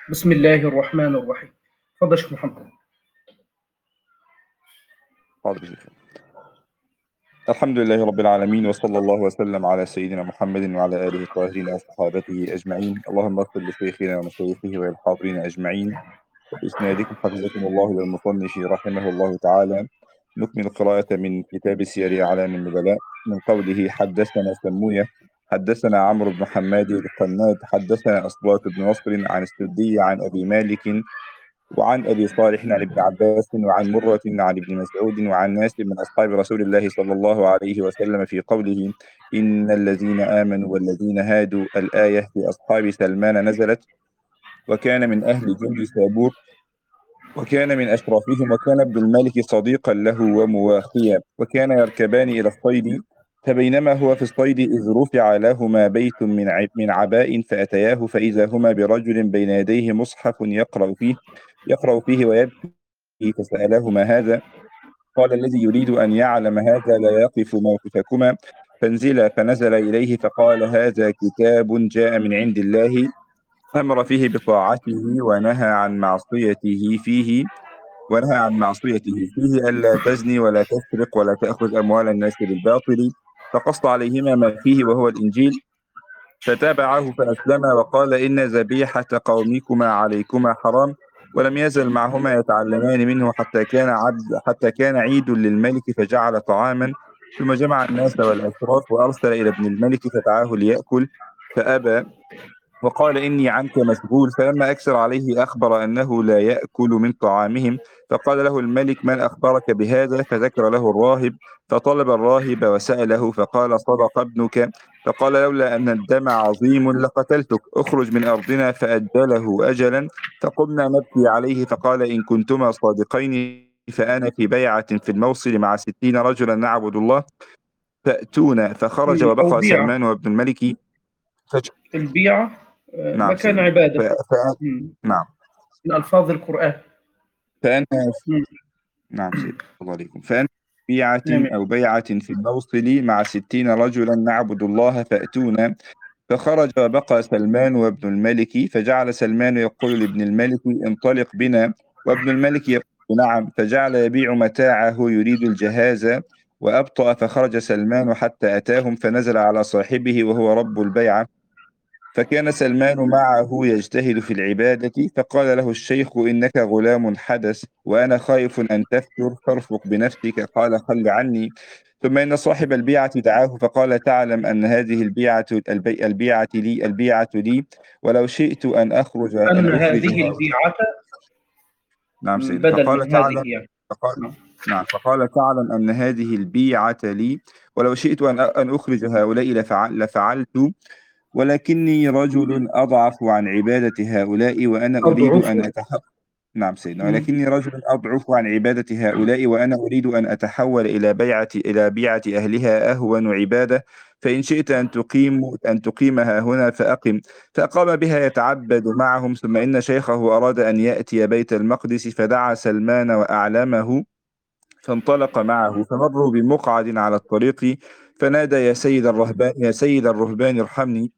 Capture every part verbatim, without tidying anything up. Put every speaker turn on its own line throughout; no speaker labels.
بسم الله الرحمن الرحيم. تفضل شيخ محمد.
حاضر يا شيخ. الحمد لله رب العالمين، وصلى الله وسلم على سيدنا محمد وعلى آله الطاهرين وصحابته أجمعين. اللهم اغفر لشيخنا ومشايخه وللحاضرين أجمعين. وبإسنادكم حفظكم الله إلى المصنف رحمه الله تعالى. نكمل القراءة من كتاب سير أعلام النبلاء من قوله: حدثنا سموية حدثنا عمرو بن حماد القناد حدثنا أصبات بن نصر عن السدي عن أبي مالك وعن أبي صالح عن ابن عباس وعن مرة عن ابن مسعود وعن ناس من أصحاب رسول الله صلى الله عليه وسلم في قوله: إن الذين آمنوا والذين هادوا، الآية في أصحاب سلمان نزلت. وكان من أهل جند سابور وكان من أشرافهم، وكان ابن الملك صديقا له ومواخيا، وكان يركبان إلى الصيد. فبينما هو في الصيد إذ رفع لهما بيت من عب من عباء فأتياه، فإذا هما برجل بين يديه مصحف يقرأ فيه يقرأ فيه ويبكي، فسألاه: ما هذا؟ قال: الذي يريد أن يعلم هذا لا يقف موقفكما، فانزلا. فنزل إليه فقال: هذا كتاب جاء من عند الله، أمر فيه بطاعته ونهى عن معصيته فيه ونهى عن معصيته فيه ألا تزني ولا تسرق ولا تأخذ أموال الناس بالباطل، فقص عليهما ما فيه وهو الإنجيل. فتابعه فأسلم، وقال: إن ذبيحة قومكما عليكما حرام. ولم يزل معهما يتعلمان منه حتى كان عبد حتى كان عيد للملك فجعل طعاما، ثم جمع الناس والأشراف وأرسل إلى ابن الملك فدعاه ليأكل فأبى، وقال: إني عنك مشغول. فلما أكثر عليه أخبر أنه لا يأكل من طعامهم. فقال له الملك: من أخبرك بهذا؟ فذكر له الراهب، فطلب الراهب وسأله، فقال: صدق ابنك. فقال: لولا أن الدم عظيم لقتلتك، اخرج من أرضنا. فأجله أجلا، فقمنا نبكي عليه. فقال: إن كنتما صادقين فأنا في بيعة في الموصل مع ستين رجلا نعبد الله، فأتونا. فخرج
مم. أو
وبقى
بيعة.
سلمان وابن الملك فج...
البيعة آه،
نعم
مكان
سيدنا. ف...
عبادة.
ف...
مم.
نعم.
من ألفاظ القرآن.
فأنا
مم.
نعم سيد الله عليكم. فأنا في بيعة
نعم.
أو بيعة في الموصل مع ستين رجلا نعبد الله، فأتونا. فخرج وبقى سلمان وابن الملك، فجعل سلمان يقول لابن الملك: انطلق بنا. وابن الملك يقول: نعم. فجعل يبيع متاعه يريد الجهاز، وأبطأ. فخرج سلمان حتى أتاهم، فنزل على صاحبه وهو رب البيعة. فكان سلمان معه يجتهد في العبادة، فقال له الشيخ: إنك غلام حدث، وأنا خائف أن تفتر، فارفق بنفسك. قال: خل عني. ثم إن صاحب البيعة دعاه فقال: تعلم أن هذه البيعة البي البيعة لي البيعة لي ولو شئت أن أخرج
أن
أن أخرج
هذه
هؤلاء.
البيعة
نعم سيدي.
بدل
فقال:
من هذه
تعلم
يعني.
فقال
نعم.
نعم فقال: تعلم أن هذه البيعة لي ولو شئت أن أن أخرج هؤلاء لفعل لفعلت، ولكني رجل أضعف عن عبادة هؤلاء وأنا أريد
أضعف.
أن أتحول. نعم سيدنا.
مم.
ولكني رجل أضعف عن عبادة هؤلاء وأنا أريد أن أتحول إلى بيعة إلى بيعة أهلها أهون عبادة. فإن شئت أن تقيم أن تقيمها هنا فأقم. فأقام بها يتعبد معهم. ثم إن شيخه أراد أن يأتي بيت المقدس، فدعا سلمان وأعلمه، فانطلق معه. فمروا بمقعد على الطريق، فنادى: يا سيد الرهبان يا سيد الرهبان ارحمني.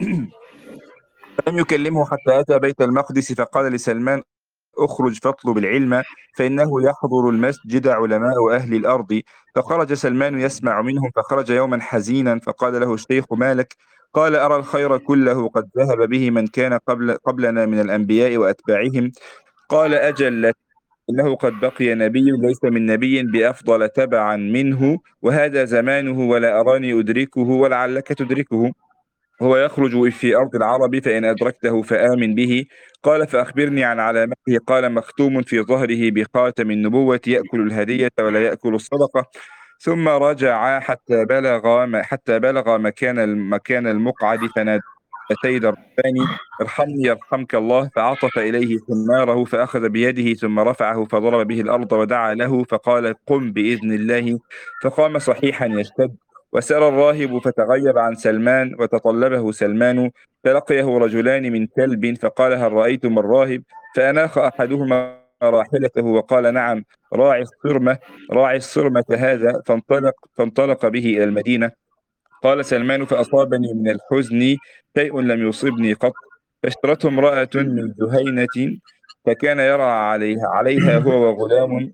لم يكلمه حتى أتى بيت المقدس، فقال لسلمان: اخرج فاطلب العلم، فإنه يحضر المسجد علماء أهل الأرض. فخرج سلمان يسمع منهم. فخرج يوما حزينا، فقال له الشيخ: ما لك؟ قال: أرى الخير كله قد ذهب به من كان قبل قبلنا من الأنبياء وأتباعهم. قال: أجل، إنه قد بقي نبي ليس من نبي بأفضل تبعا منه، وهذا زمانه، ولا أراني أدركه ولعلك تدركه. هو يخرج في أرض العرب، فإن أدركته فآمن به. قال: فأخبرني عن علامته. قال: مختوم في ظهره بخاتم النبوة، يأكل الهدية ولا يأكل الصدقة. ثم رجع حتى بلغ حتى بلغ مكان مكان المقعد، فنادى: يا سيد الرباني ارحمني يرحمك الله. فعطف إليه حماره فأخذ بيده ثم رفعه فضرب به الأرض ودعا له، فقال: قم بإذن الله. فقام صحيحا يشتد. وسار الراهب فتغيب عن سلمان، وتطلبه سلمان، فلقيه رجلان من كلب، فقال: هل رأيتم الراهب؟ فأناخ أحدهما راحلته وقال: نعم، راعي الصرمة راعي الصرمة هذا. فانطلق فانطلق به إلى المدينة. قال سلمان: فأصابني من الحزن شيء لم يصبني قط، فاشترته امرأة من جهينة، فكان يرعى عليها عليها هو وغلام.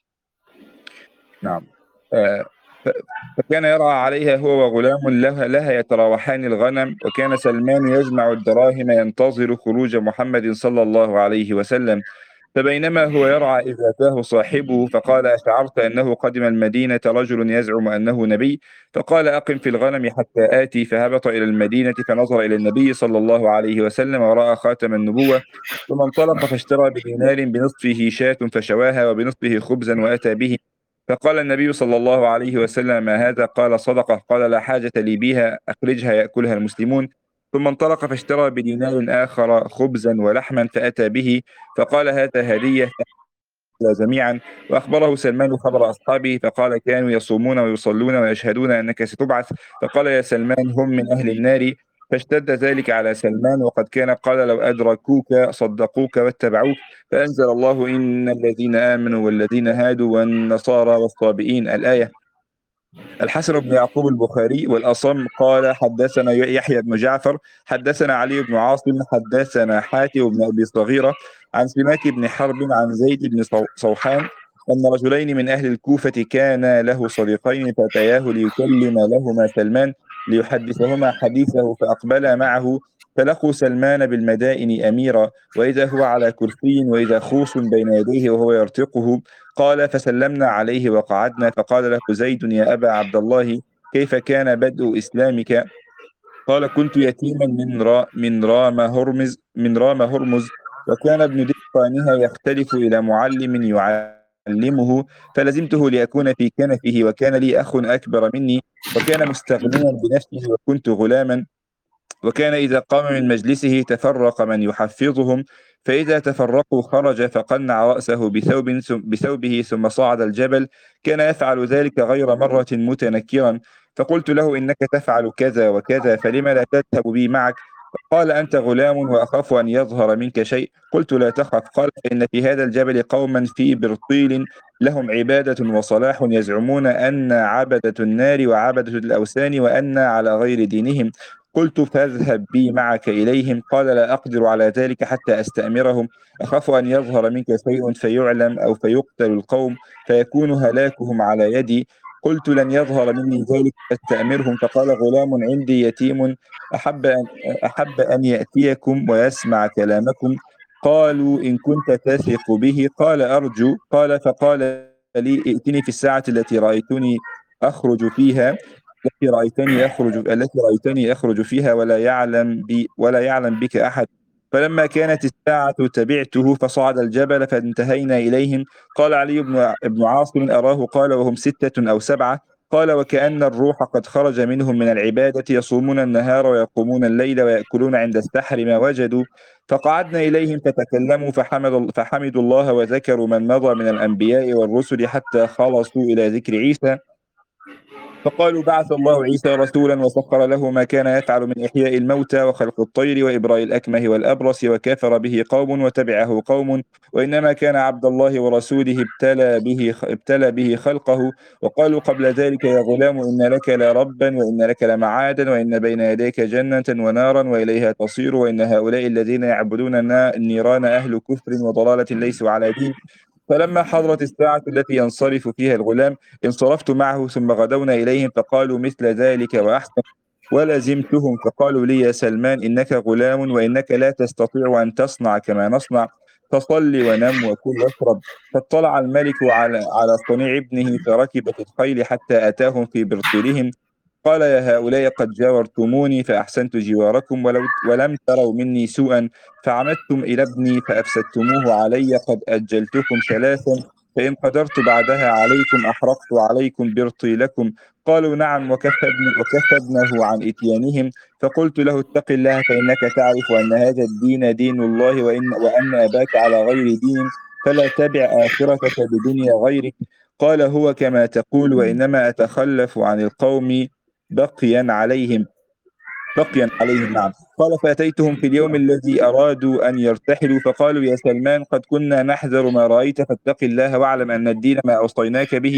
نعم. آه، ف- فكان يرعى عليها هو وغلام لها, لها يتراوحان الغنم، وكان سلمان يجمع الدراهم ينتظر خروج محمد صلى الله عليه وسلم. فبينما هو يرعى إذ أتاه صاحبه فقال: أشعرت أنه قدم المدينة رجل يزعم أنه نبي؟ فقال: أقم في الغنم حتى آتي. فهبط إلى المدينة فنظر إلى النبي صلى الله عليه وسلم ورأى خاتم النبوة، ثم انطلق فاشترى بدينار بنصفه شاة فشواها وبنصفه خبزا وأتى به. فقال النبي صلى الله عليه وسلم: ما هذا؟ قال: صدقة. قال: لا حاجة لي بها، أخرجها يأكلها المسلمون. ثم انطلق فاشترى بدينار آخر خبزا ولحما فأتى به، فقال: هذا هدية جميعا. وأخبره سلمان خبر أصحابه، فقال: كانوا يصومون ويصلون ويشهدون أنك ستبعث. فقال: يا سلمان هم من أهل النار. فاشتد ذلك على سلمان، وقد كان قال: لو أدركوك صدقوك واتبعوك. فأنزل الله: إن الذين آمنوا والذين هادوا والنصارى والصابئين، الآية. الحسن بن يعقوب البخاري والأصم قال: حدثنا يحيى بن جعفر حدثنا علي بن عاصم حدثنا حاتم بن أبي صغيرة عن سماك بن حرب عن زيد بن صو- صوحان أن رجلين من أهل الكوفة كانا له صديقين فأتياه ليكلم لهما سلمان ليحدثهما حديثه، فأقبلا معه فلقوا سلمان بالمدائن أميرا، وإذا هو على كرسي وإذا خوص بين يديه وهو يرتقه. قال: فسلمنا عليه وقعدنا، فقال له زيد: يا أبا عبد الله، كيف كان بدء إسلامك؟ قال: كنت يتيما من را من رام هرمز من رام هرمز، وكان ابن دهقانها يختلف إلى معلم يعلمه، فلزمته لأكون في كنفه، وكان لي أخ أكبر مني، وكان مستغنيا بنفسه، وكنت غلاما. وكان إذا قام من مجلسه تفرق من يحفظهم، فإذا تفرقوا خرج فقنع رأسه بثوب ثم- بثوبه ثم صعد الجبل. كان يفعل ذلك غير مرة متنكرا. فقلت له: إنك تفعل كذا وكذا، فلم لا تذهب بي معك؟ قال: أنت غلام وأخاف أن يظهر منك شيء. قلت: لا تخف. قال: فإن في هذا الجبل قوما في برطيل لهم عبادة وصلاح، يزعمون أن عبدة النار وعبدة الأوثان، وأن على غير دينهم. قلت: فاذهب بي معك إليهم. قال: لا أقدر على ذلك حتى أستأمرهم، أخاف أن يظهر منك شيء فيعلم أو فيقتل القوم فيكون هلاكهم على يدي. قلت: لن يظهر مني ذلك فاستأمرهم. فقال: غلام عندي يتيم أحب أن, أحب أن يأتيكم ويسمع كلامكم. قالوا: إن كنت تثق به. قال: أرجو. قال: فقال لي: ائتني في الساعة التي رأيتني أخرج فيها التي رأيتني أخرج التي رأيتني أخرج فيها ولا يعلم بي ولا يعلم بك أحد. فلما كانت الساعة تبعته فصعد الجبل فانتهينا إليهم. قال علي بن بن عاصم: أراه قال وهم ستة أو سبعة. قال: وكأن الروح قد خرج منهم من العبادة، يصومون النهار ويقومون الليل ويأكلون عند السحر ما وجدوا. فقعدنا إليهم فتكلموا فحمد فحمدوا الله وذكروا من مضى من الأنبياء والرسل حتى خلصوا إلى ذكر عيسى. فقالوا: بعث الله عيسى رسولا وسخر له ما كان يفعل من إحياء الموتى وخلق الطير وإبراء الأكمه والأبرص، وكفر به قوم وتبعه قوم، وإنما كان عبد الله ورسوله ابتلى به ابتلى به خلقه. وقالوا قبل ذلك: يا غلام، إن لك لربا وإن لك لمعادا، وإن بين يديك جنة ونارا وإليها تصير، وإن هؤلاء الذين يعبدون النيران أهل كفر وضلالة ليسوا على دين. فلما حضرت الساعة التي ينصرف فيها الغلام انصرفت معه، ثم غدونا إليهم فقالوا مثل ذلك وأحسن. ولزمتهم فقالوا لي: يا سلمان، إنك غلام وإنك لا تستطيع أن تصنع كما نصنع، فصل ونم وكل واشرب. فاطلع الملك على على صنيع ابنه فركب في الخيل حتى أتاهم في برطيلهم. قال: يا هؤلاء، قد جاورتموني فأحسنت جواركم، ولو ولم تروا مني سوءا، فعمدتم إلى ابني فأفسدتموه علي. قد أجلتكم ثلاثا، فإن قدرت بعدها عليكم أحرقت عليكم برطيلكم. قالوا: نعم. وكف ابن وكف ابنه عن إتيانهم. فقلت له: اتق الله، فإنك تعرف أن هذا الدين دين الله، وإن وأن أباك على غير دين، فلا تبع آخرتك بدنيا غيرك. قال: هو كما تقول، وإنما أتخلف عن القوم بقيا عليهم بقيا عليهم نعم. قال: فأتيتهم في اليوم الذي أرادوا أن يرتحلوا، فقالوا: يا سلمان، قد كنا نحذر ما رأيت، فاتق الله واعلم أن الدين ما أوصيناك به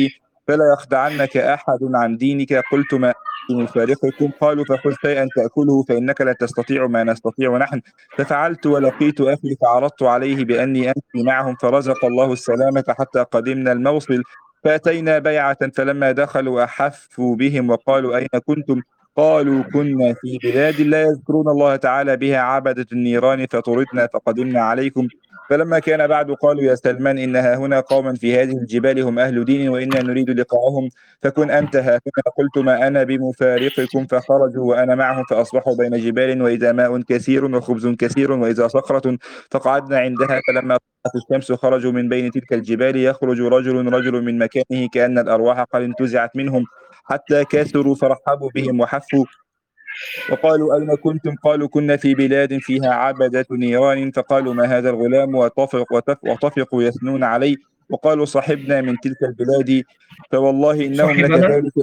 فلا يخدعنك أحد عن دينك. قلت ما نفارقكم؟ قالوا فخذ شيئا تأكله فإنك لا تستطيع ما نستطيع نحن. ففعلت ولقيت أخي فعرضت عليه بأني أمشي معهم، فرزق الله السلامة حتى قدمنا الموصل. فأتينا بيعة، فلما دخلوا أحفوا بهم وقالوا أين كنتم؟ قالوا كنا في بلاد لا يذكرون الله تعالى بها عبدة النيران، فطردنا فقدمنا عليكم. فلما كان بعد قالوا يا سلمان إنها هنا قوما في هذه الجبال هم أهل دين وإنا نريد لقاءهم، فكن أنت ها هنا. قلت ما أنا بمفارقكم. فخرجوا وأنا معهم فأصبحوا بين جبال، وإذا ماء كثير وخبز كثير وإذا صخرة، فقعدنا عندها. فلما طلعت الشمس خرجوا من بين تلك الجبال، يخرج رجل رجل من مكانه كأن الأرواح قد انتزعت منهم، حتى كثروا فرحبوا بهم وحفوا. وقالوا أين كنتم؟ قالوا كنا في بلاد فيها عبدة نيران. فقالوا ما هذا الغلام؟ وطفق وتف وطفقوا يثنون عليه. وقالوا صحبنا من تلك البلاد فوالله إنهم
صاحبنا.
لكذلك.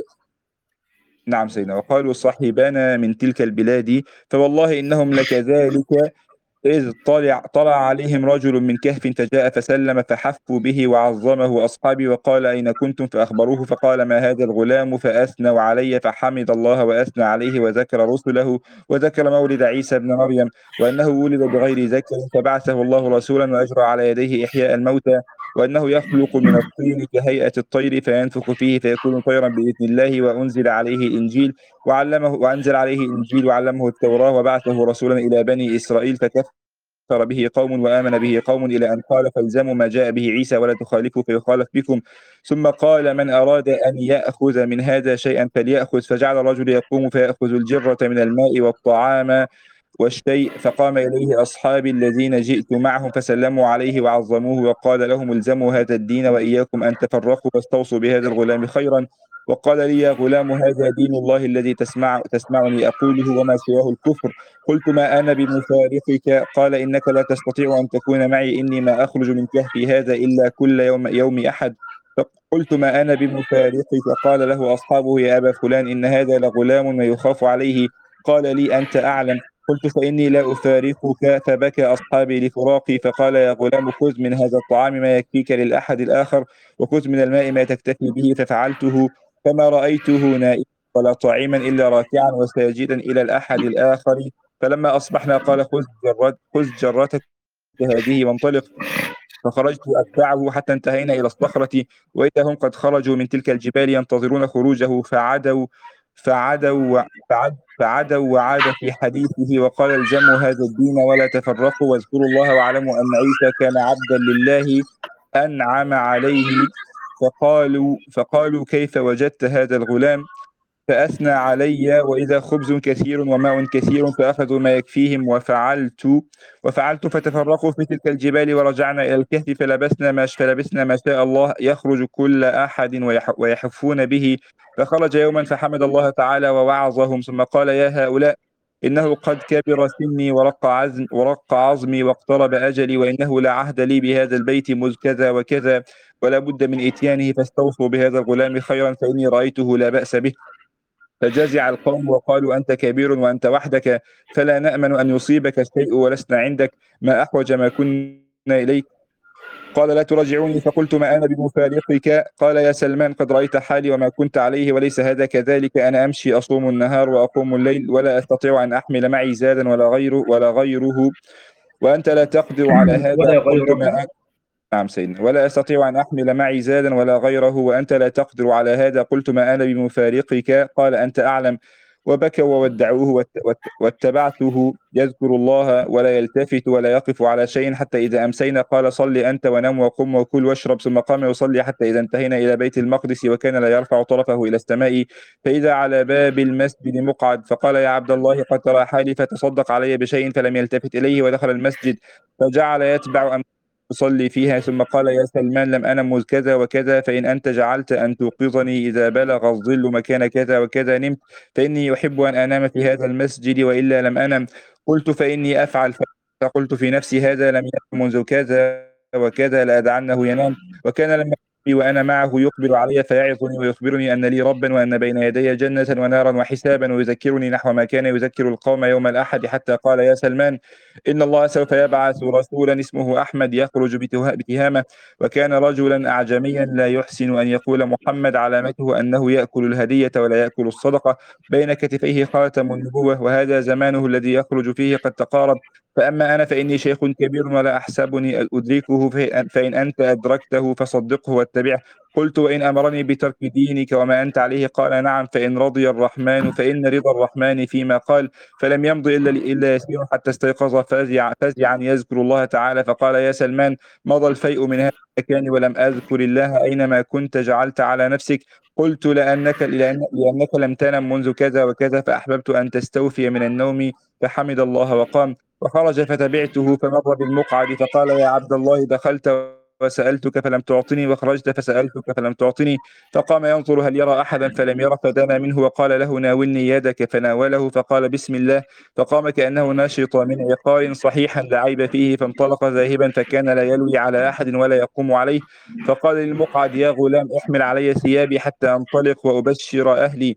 نعم سيدنا. وقالوا صاحبنا من تلك البلاد فوالله إنهم لكذلك، إذ طلع طلع عليهم رجل من كهف فجاء فسلم فحفوا به وعظمه أصحابي. وقال أين كنتم؟ فأخبروه. فقال ما هذا الغلام؟ فأثنوا علي، فحمد الله وأثنى عليه وذكر رسله وذكر مولد عيسى ابن مريم وأنه ولد بغير ذكر فبعثه الله رسولا وأجرى على يديه إحياء الموتى، وأنه يخلق من الطين كهيئة الطير فينفخ فيه فيكون طيرا بإذن الله، وأنزل عليه الإنجيل وعلمه وأنزل عليه الإنجيل وعلمه التوراة، وبعثه رسولا إلى بني إسرائيل فكفر به قوم وآمن به قوم، إلى أن قال فالزموا ما جاء به عيسى ولا تخالفوا فيخالف بكم. ثم قال من أراد أن يأخذ من هذا شيئا فليأخذ. فجعل الرجل يقوم فيأخذ الجرة من الماء والطعام والشيء. فقام إليه أصحابي الذين جئت معهم فسلموا عليه وعظموه، وقال لهم الزموا هذا الدين وإياكم أن تفرقوا، واستوصوا بهذا الغلام خيرا. وقال لي يا غلام هذا دين الله الذي تسمع تسمعني أقوله وما سواه الكفر. قلت ما أنا بمفارقك. قال إنك لا تستطيع أن تكون معي، إني ما أخرج من كهفي هذا إلا كل يوم يوم أحد. فقلت ما أنا بمفارقك. قال له أصحابه يا أبا فلان إن هذا لغلام ما يخاف عليه. قال لي أنت أعلم. قلت فإني لا أفارقك. فبكى أصحابي لفراقي. فقال يا غلام خذ من هذا الطعام ما يكفيك للأحد الآخر، وخذ من الماء ما تكتفي به. ففعلته، فما رأيته نائما ولا طاعما إلا راكعا وساجدا إلى الأحد الآخر. فلما أصبحنا قال خذ جرت خذ جرتك هذه وانطلق. فخرجت أتبعه حتى انتهينا إلى الصخرة، وإذا هم قد خرجوا من تلك الجبال ينتظرون خروجه. فعدوا فعدوا فعد فعدوا وعاد في حديثه وقال الزموا هذا الدين ولا تفرقوا، واذكروا الله واعلموا أن عيسى كان عبدا لله أنعم عليه. فقالوا فقالوا كيف وجدت هذا الغلام؟ فأثنى علي وإذا خبز كثير وماء كثير، فأخذوا ما يكفيهم. وفعلت وفعلت فتفرقوا في تلك الجبال ورجعنا إلى الكهف فلبسنا ما فلبسنا ما شاء الله، يخرج كل أحد ويح ويحفون به. فخرج يوما فحمد الله تعالى ووعظهم، ثم قال يا هؤلاء إنه قد كبر سني ورق عزم ورق عظمي واقترب أجلي، وإنه لا عهد لي بهذا البيت مذ كذا وكذا، ولا بد من إتيانه، فاستوصوا بهذا الغلام خيرا فإني رأيته لا بأس به. فجزع القوم وقالوا أنت كبير وأنت وحدك، فلا نأمن أن يصيبك الشيء ولسنا عندك، ما أحوج ما كنا إليك. قال لا تراجعوني. فقلت ما أنا بمفارقك. قال يا سلمان قد رأيت حالي وما كنت عليه، وليس هذا كذلك. أنا أمشي أصوم النهار وأقوم الليل، ولا أستطيع أن أحمل معي زادا ولا غيره ولا غيره، وأنت لا تقدر على هذا.
ولا
قلت
غيره.
ما نعم سيدنا. ولا أستطيع أن أحمل معي زادا ولا غيره، وأنت لا تقدر على هذا. قلت ما أنا بمفارقك. قال أنت أعلم. وبكوا وودعوه وات- وات- واتبعته يذكر الله ولا يلتفت ولا يقف على شيء، حتى إذا أمسينا قال صل أنت ونم وقم وكل واشرب. ثم قام يصلي حتى إذا انتهينا إلى بيت المقدس، وكان لا يرفع طرفه إلى السماء، فإذا على باب المسجد مقعد. فقال يا عبد الله قد ترى حالي فتصدق علي بشيء، فلم يلتفت إليه ودخل المسجد، فجعل يتبع أم أصلي فيها. ثم قال يا سلمان لم أنم مذ كذا وكذا، فإن أنت جعلت أن توقظني إذا بلغ الظل مكان كذا وكذا نمت، فإني أحب أن أنام في هذا المسجد وإلا لم أنم. قلت فإني أفعل. فقلت في نفسي هذا لم ينم منذ كذا وكذا لأدعنه ينام. وكان لما وأنا معه يقبل علي فيعظني ويخبرني أن لي ربا وأن بين يدي جنة ونارا وحسابا، ويذكرني نحو ما كان يذكر القوم يوم الأحد، حتى قال: يا سلمان، إن الله سوف يبعث رسولا اسمه أحمد يخرج بتهامة، وكان رجلا أعجميا لا يحسن أن يقول محمد، علامته أنه يأكل الهدية ولا يأكل الصدقة، بين كتفيه خاتم النبوة، وهذا زمانه الذي يخرج فيه قد تقارب. فأما أنا فإني شيخ كبير ولا أحسبني أدركه، فإن أنت أدركته فصدقه واتبعه. قلت: وإن أمرني بترك دينك وما أنت عليه؟ قال: نعم، فإن رضي الرحمن فإن رضا الرحمن فيما قال. فلم يمض إلا إلا يسير حتى استيقظ فزع فزعا يذكر الله تعالى، فقال: يا سلمان، مضى الفيء من هذا المكان ولم أذكر الله أينما كنت جعلت على نفسك. قلت: لأنك, لأن لأنك لم تنم منذ كذا وكذا، فأحببت أن تستوفي من النوم. فحمد الله وقام، وخرج فتبعته، فمر بالمقعد فقال: يا عبد الله، دخلت وسألتك فلم تعطني، وخرجت فسألتك فلم تعطني. فقام ينظر هل يرى أحدا فلم ير، فدنا منه وقال له: ناولني يدك، فناوله فقال: بسم الله. فقام كأنه نشط من عقار صحيحا لا عيب فيه، فانطلق ذاهبا، فكان لا يلوي على أحد ولا يقوم عليه. فقال للمقعد: يا غلام، احمل علي ثيابي حتى أنطلق وأبشر أهلي.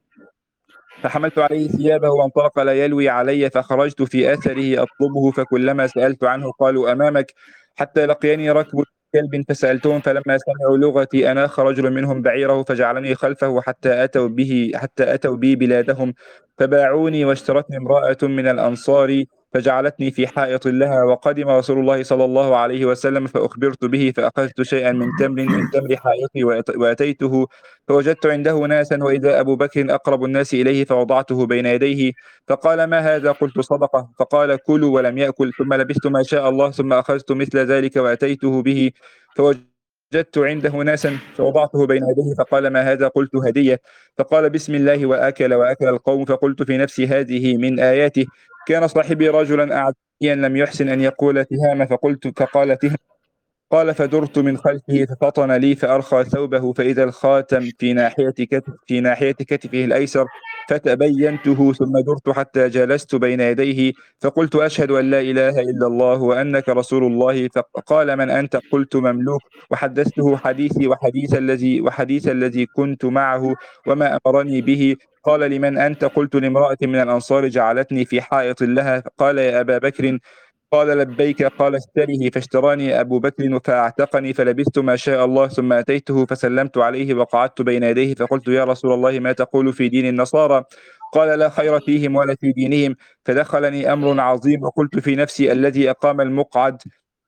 فحملت عليه ثيابه وانطلق لا يلوي علي، فخرجت في أثره أطلبه، فكلما سألت عنه قالوا: أمامك، حتى لقيني ركب كلب فسألتهم، فلما سمعوا لغتي أناخ رجل منهم بعيره فجعلني خلفه حتى أتوا به حتى أتوا بي بلادهم، فباعوني، واشترتني امرأة من الأنصار فجعلتني في حائط لها. وقدم رسول الله صلى الله عليه وسلم فأخبرت به، فأخذت شيئا من تمر من تمر حائطي وأتيته، فوجدت عنده ناسا، وإذا أبو بكر أقرب الناس إليه، فوضعته بين يديه، فقال: ما هذا؟ قلت: صدقة. فقال: كلوا، ولم يأكل. ثم لبثت ما شاء الله، ثم أخذت مثل ذلك وأتيته به، فوجدت عنده ناسا، فوضعته بين يديه، فقال: ما هذا؟ قلت: هدية. فقال: بسم الله، وأكل وأكل القوم. فقلت في نفسي: هذه من آياته. كان صاحبي رجلا أعجميا لم يحسن أن يقول تهامة، فقلت فقال: تهامة. قال: فدرت من خلفه ففطن لي، فأرخى ثوبه، فإذا الخاتم في ناحية كتف في ناحية كتفه الأيسر، فتبينته، ثم درت حتى جلست بين يديه، فقلت: أشهد أن لا إله إلا الله وأنك رسول الله. فقال: من أنت؟ قلت: مملوك. وحدثته حديثي وحديث الذي وحديث الذي كنت معه وما أمرني به. قال: لمن أنت؟ قلت: لامرأة من الأنصار جعلتني في حائط لها. قال: يا أبا بكر. قال: لبيك. قال: اشتره. فاشتراني أبو بكر فأعتقني، فلبثت ما شاء الله، ثم أتيته فسلمت عليه وقعدت بين يديه، فقلت: يا رسول الله، ما تقول في دين النصارى؟ قال: لا خير فيهم ولا في دينهم. فدخلني أمر عظيم، وقلت في نفسي: الذي أقام المقعد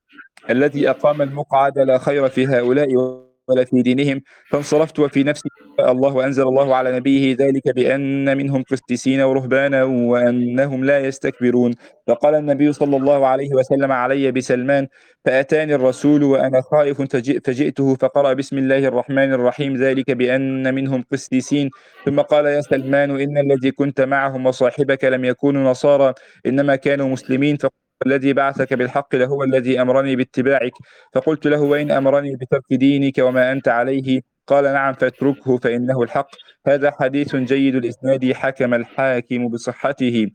الذي أقام المقعد لا خير في هؤلاء ولا في دينهم. فانصرفت وفي نفسي: الله. وأنزل الله على نبيه ذلك بأن منهم قسيسين ورهبانا وأنهم لا يستكبرون. فقال النبي صلى الله عليه وسلم: علي بسلمان. فأتاني الرسول وأنا خائف، فجئ فجئته فقرأ: بسم الله الرحمن الرحيم، ذلك بأن منهم قسيسين. ثم قال: يا سلمان، إن الذي كنت معهم وصاحبك لم يكونوا نصارى، إنما كانوا مسلمين. الذي بعثك بالحق لهو الذي أمرني باتباعك. فقلت له: وإن أمرني بترك دينك وما أنت عليه؟ قال: نعم، فاتركه فإنه الحق. هذا حديث جيد الإسناد، حكم الحاكم بصحته.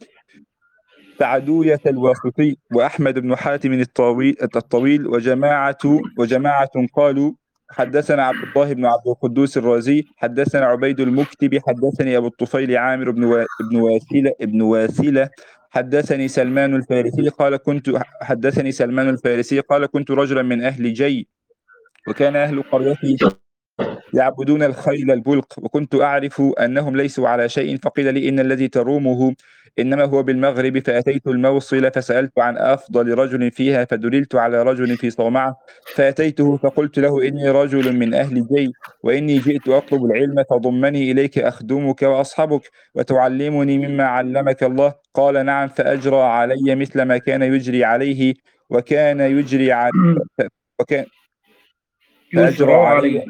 سعدوية الواسطي وأحمد بن حاتم الطويل, الطويل وجماعة وجماعة قالوا: حدثنا عبد الله بن عبد القدوس الرازي، حدثنا عبيد المكتب، حدثني أبو الطفيل عامر بن و... بن واسلة ابن واسلة حدثني سلمان الفارسي قال كنت حدثني سلمان الفارسي قال كنت رجلا من أهل جي، وكان أهل قريتي يعبدون الخيل البلق، وكنت أعرف أنهم ليسوا على شيء. فقيل لي: إن الذي ترومه إنما هو بالمغرب. فأتيت الموصل فسألت عن أفضل رجل فيها، فدللت على رجل في صومعة، فأتيته فقلت له: إني رجل من أهل جي، وإني جئت أطلب العلم، فضمني إليك أخدمك وأصحبك وتعلمني مما علمك الله. قال: نعم. فأجرى علي مثل ما كان يجري عليه، وكان يجري علي وكان فأجرى علي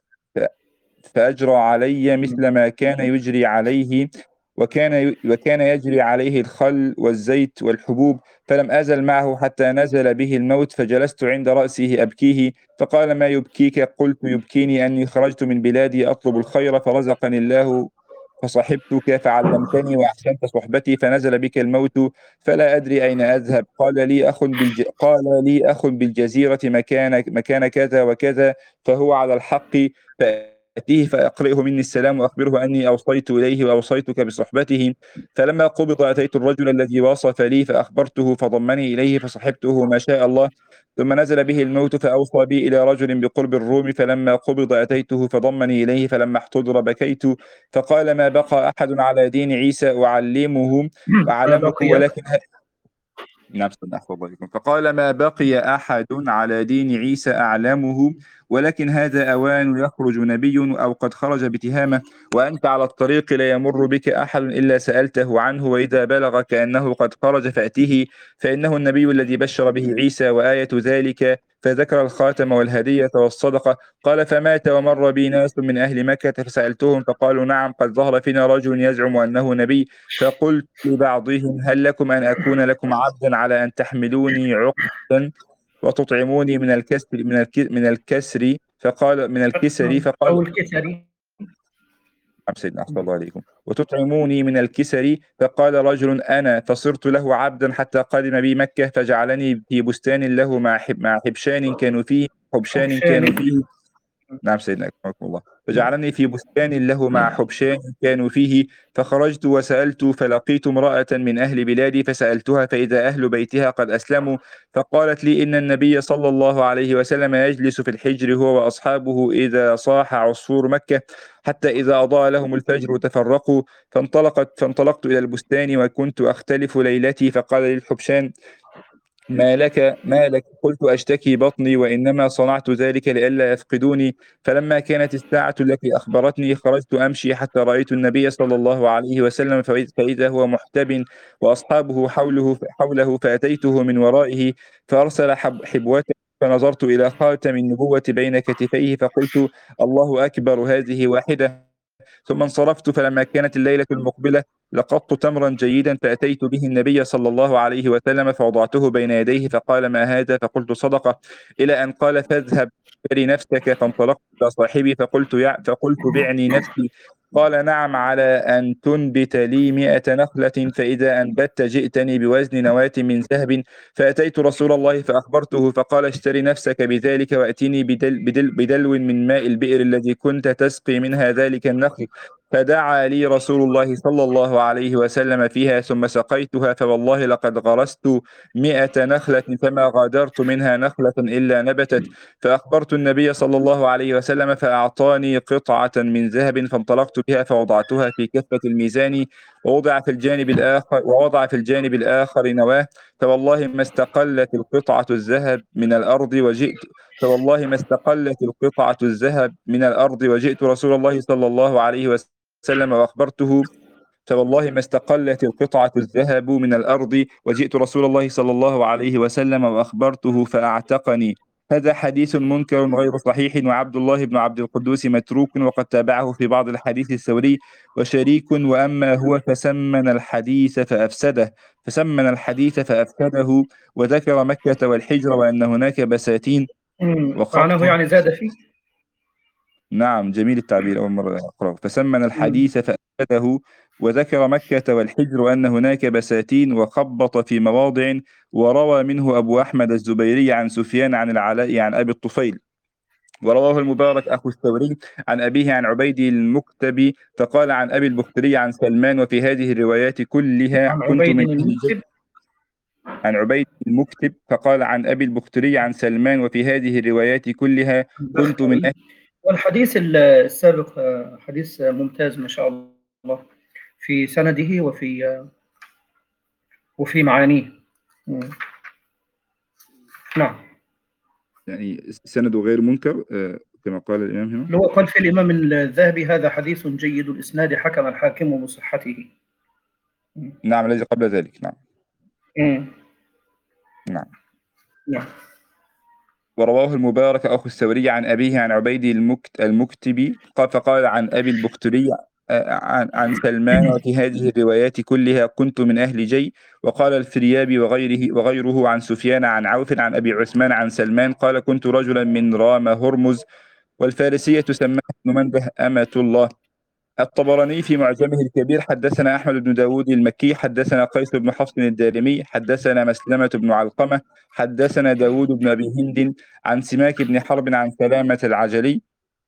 فأجرى علي مثل ما كان يجري عليه، وكان وكان يجري عليه الخل والزيت والحبوب. فلم أزل معه حتى نزل به الموت، فجلست عند رأسه أبكيه، فقال: ما يبكيك؟ قلت: يبكيني أني خرجت من بلادي أطلب الخير، فرزقني الله فصحبتك فعلمتني وأحسنت صحبتي فنزل بك الموت فلا أدري أين أذهب. قال لي أخ بالج... قال لي أخ بالجزيرة مكان مكان كذا وكذا فهو على الحق، فأتيه فأقرئه مني السلام وأخبره أني أوصيت إليه وأوصيتك بصحبته. فلما قبض أتيت الرجل الذي وصف لي فأخبرته فضمني إليه فصحبته ما شاء الله. ثم نزل به الموت فأوصى بي إلى رجل بقرب الروم، فلما قبض أتيته فضمني إليه، فلما احتضر بكيت. فقال ما بقى أحد على دين عيسى أعلمه
ما
أعلمه
بقي.
ولكن نعم الله. فقال ما بقي أحد على دين عيسى أعلمه ولكن هذا أوان يخرج نبي أو قد خرج بتهامة، وأنت على الطريق لا يمر بك أحد إلا سألته عنه، وإذا بلغ كأنه قد خرج فأتيه، فإنه النبي الذي بشر به عيسى وآية ذلك. فذكر الخاتم والهدية والصدقة. قال فمات ومر بي ناس من أهل مكة فسألتهم فقالوا نعم قد ظهر فينا رجل يزعم أنه نبي. فقلت لبعضهم هل لكم أن أكون لكم عبدا على أن تحملوني عقدا وتطعموني من الكسر من الك- من الكسر فقال من الكسر فقال
أو الكسري.
نعم سيدنا أحسن الله عليكم وتطعموني من الكسر. فقال رجل أنا، فصرت له عبدا حتى قدم بي مكة فجعلني في بستان له مع حب مع حبشان كانوا فيه حبشان كانوا
حبشان.
فيه نعم سيدنا أكرمكم الله. فجعلني في بستان له مع حبشان كانوا فيه. فخرجت وسألت فلقيت امرأة من أهل بلادي فسألتها فإذا أهل بيتها قد أسلموا. فقالت لي إن النبي صلى الله عليه وسلم يجلس في الحجر هو وأصحابه إذا صاح عصفور مكة حتى إذا أضاء لهم الفجر تفرقوا. فانطلقت فانطلقت إلى البستان وكنت أختلف ليلتي. فقال لي الحبشان ما لك ما لك؟ قلت أشتكي بطني وإنما صنعت ذلك لئلا يفقدوني. فلما كانت الساعة التي أخبرتني خرجت أمشي حتى رأيت النبي صلى الله عليه وسلم فإذ- فإذا هو محتب وأصحابه حوله حوله فأتيته من ورائه فأرسل حب حبوته. فنظرت إلى خاتم النبوة بين كتفيه فقلت الله أكبر هذه واحدة. ثم انصرفت. فلما كانت الليلة المقبلة لقطت تمرا جيدا فأتيت به النبي صلى الله عليه وسلم فوضعته بين يديه فقال ما هذا؟ فقلت صدقة، إلى أن قال فاذهب اشتري نفسك. فانطلقت إلى صاحبي فقلت يع... فقلت بعني نفسي. قال نعم على أن تنبت لي مئة نخلة، فإذا أنبت جئتني بوزن نواة من ذهب. فأتيت رسول الله فأخبرته فقال اشتري نفسك بذلك وأتيني بدل بدل بدلو من ماء البئر الذي كنت تسقي منها ذلك النخل. فدعا لي رسول الله صلى الله عليه وسلم فيها ثم سقيتها، فوالله لقد غرست مئة نخلة فما غادرت منها نخلة إلا نبتت. فأخبرت النبي صلى الله عليه وسلم فأعطاني قطعة من ذهب فانطلقت بها فوضعتها في كفة الميزان ووضع في الجانب الآخر ووضع في الجانب الآخر نواة. فوالله ما استقلت القطعة الذهب من الأرض وجئت فوالله ما استقلت القطعة الذهب من الأرض وجئت رسول الله صلى الله عليه وسلم وأخبرته فوالله ما استقلت القطعة الذهب من الأرض وجئت رسول الله صلى الله عليه وسلم وأخبرته فأعتقني. هذا حديث منكر غير صحيح، وعبد الله بن عبد القدوس متروك وقد تابعه في بعض الحديث الثوري وشريك. وأما هو فسمن الحديث فأفسده فسمن الحديث فأفسده وذكر مكة والحجر وأن هناك بساتين
مم. معناه
وخط.
يعني زاد فيه.
نعم جميل التعبير، أول مرة أقرأه. فسمن
مم.
الحديث فأفسده وذكر مكة والحجر وأن هناك بساتين وخبط في مواضع. وروى منه أبو أحمد الزبيري عن سفيان عن العلاء عن أبي الطفيل. ورواه المبارك أخو الثوري عن أبيه عن عبيد المكتبي فقال عن أبي البختري عن سلمان وفي هذه الروايات كلها
عن
كنت
عبيد
من أهل جد.
المكتب.
عن عبيد المكتب فقال عن أبي البختري عن سلمان وفي هذه الروايات كلها كنت من أهل.
البختري. والحديث السابق حديث ممتاز ما شاء الله في سنده وفي وفي معانيه. مم. نعم.
يعني سنده غير منكر كما قال الإمام هنا.
اللي هو قال في الإمام الذهبي هذا حديث جيد الإسناد حكم الحاكم بصحته.
نعم الذي قبل ذلك. نعم.
مم.
نعم.
نعم.
ورواه المبارك أخو الثوري عن أبيه عن عبيد المكت المكتبي فقال عن أبي البختري عن عن سلمان وفي هذه الروايات كلها كنت من أهل جي. وقال الفريابي وغيره وغيره عن سفيان عن عوف عن أبي عثمان عن سلمان قال كنت رجلا من رام هرمز والفارسية سماها ابن منده أمة الله. الطبراني في معجمه الكبير حدثنا أحمد بن داود المكي حدثنا قيس بن حفص الدارمي حدثنا مسلمة بن علقمة حدثنا داود بن أبي هند عن سماك بن حرب عن سلامة العجلي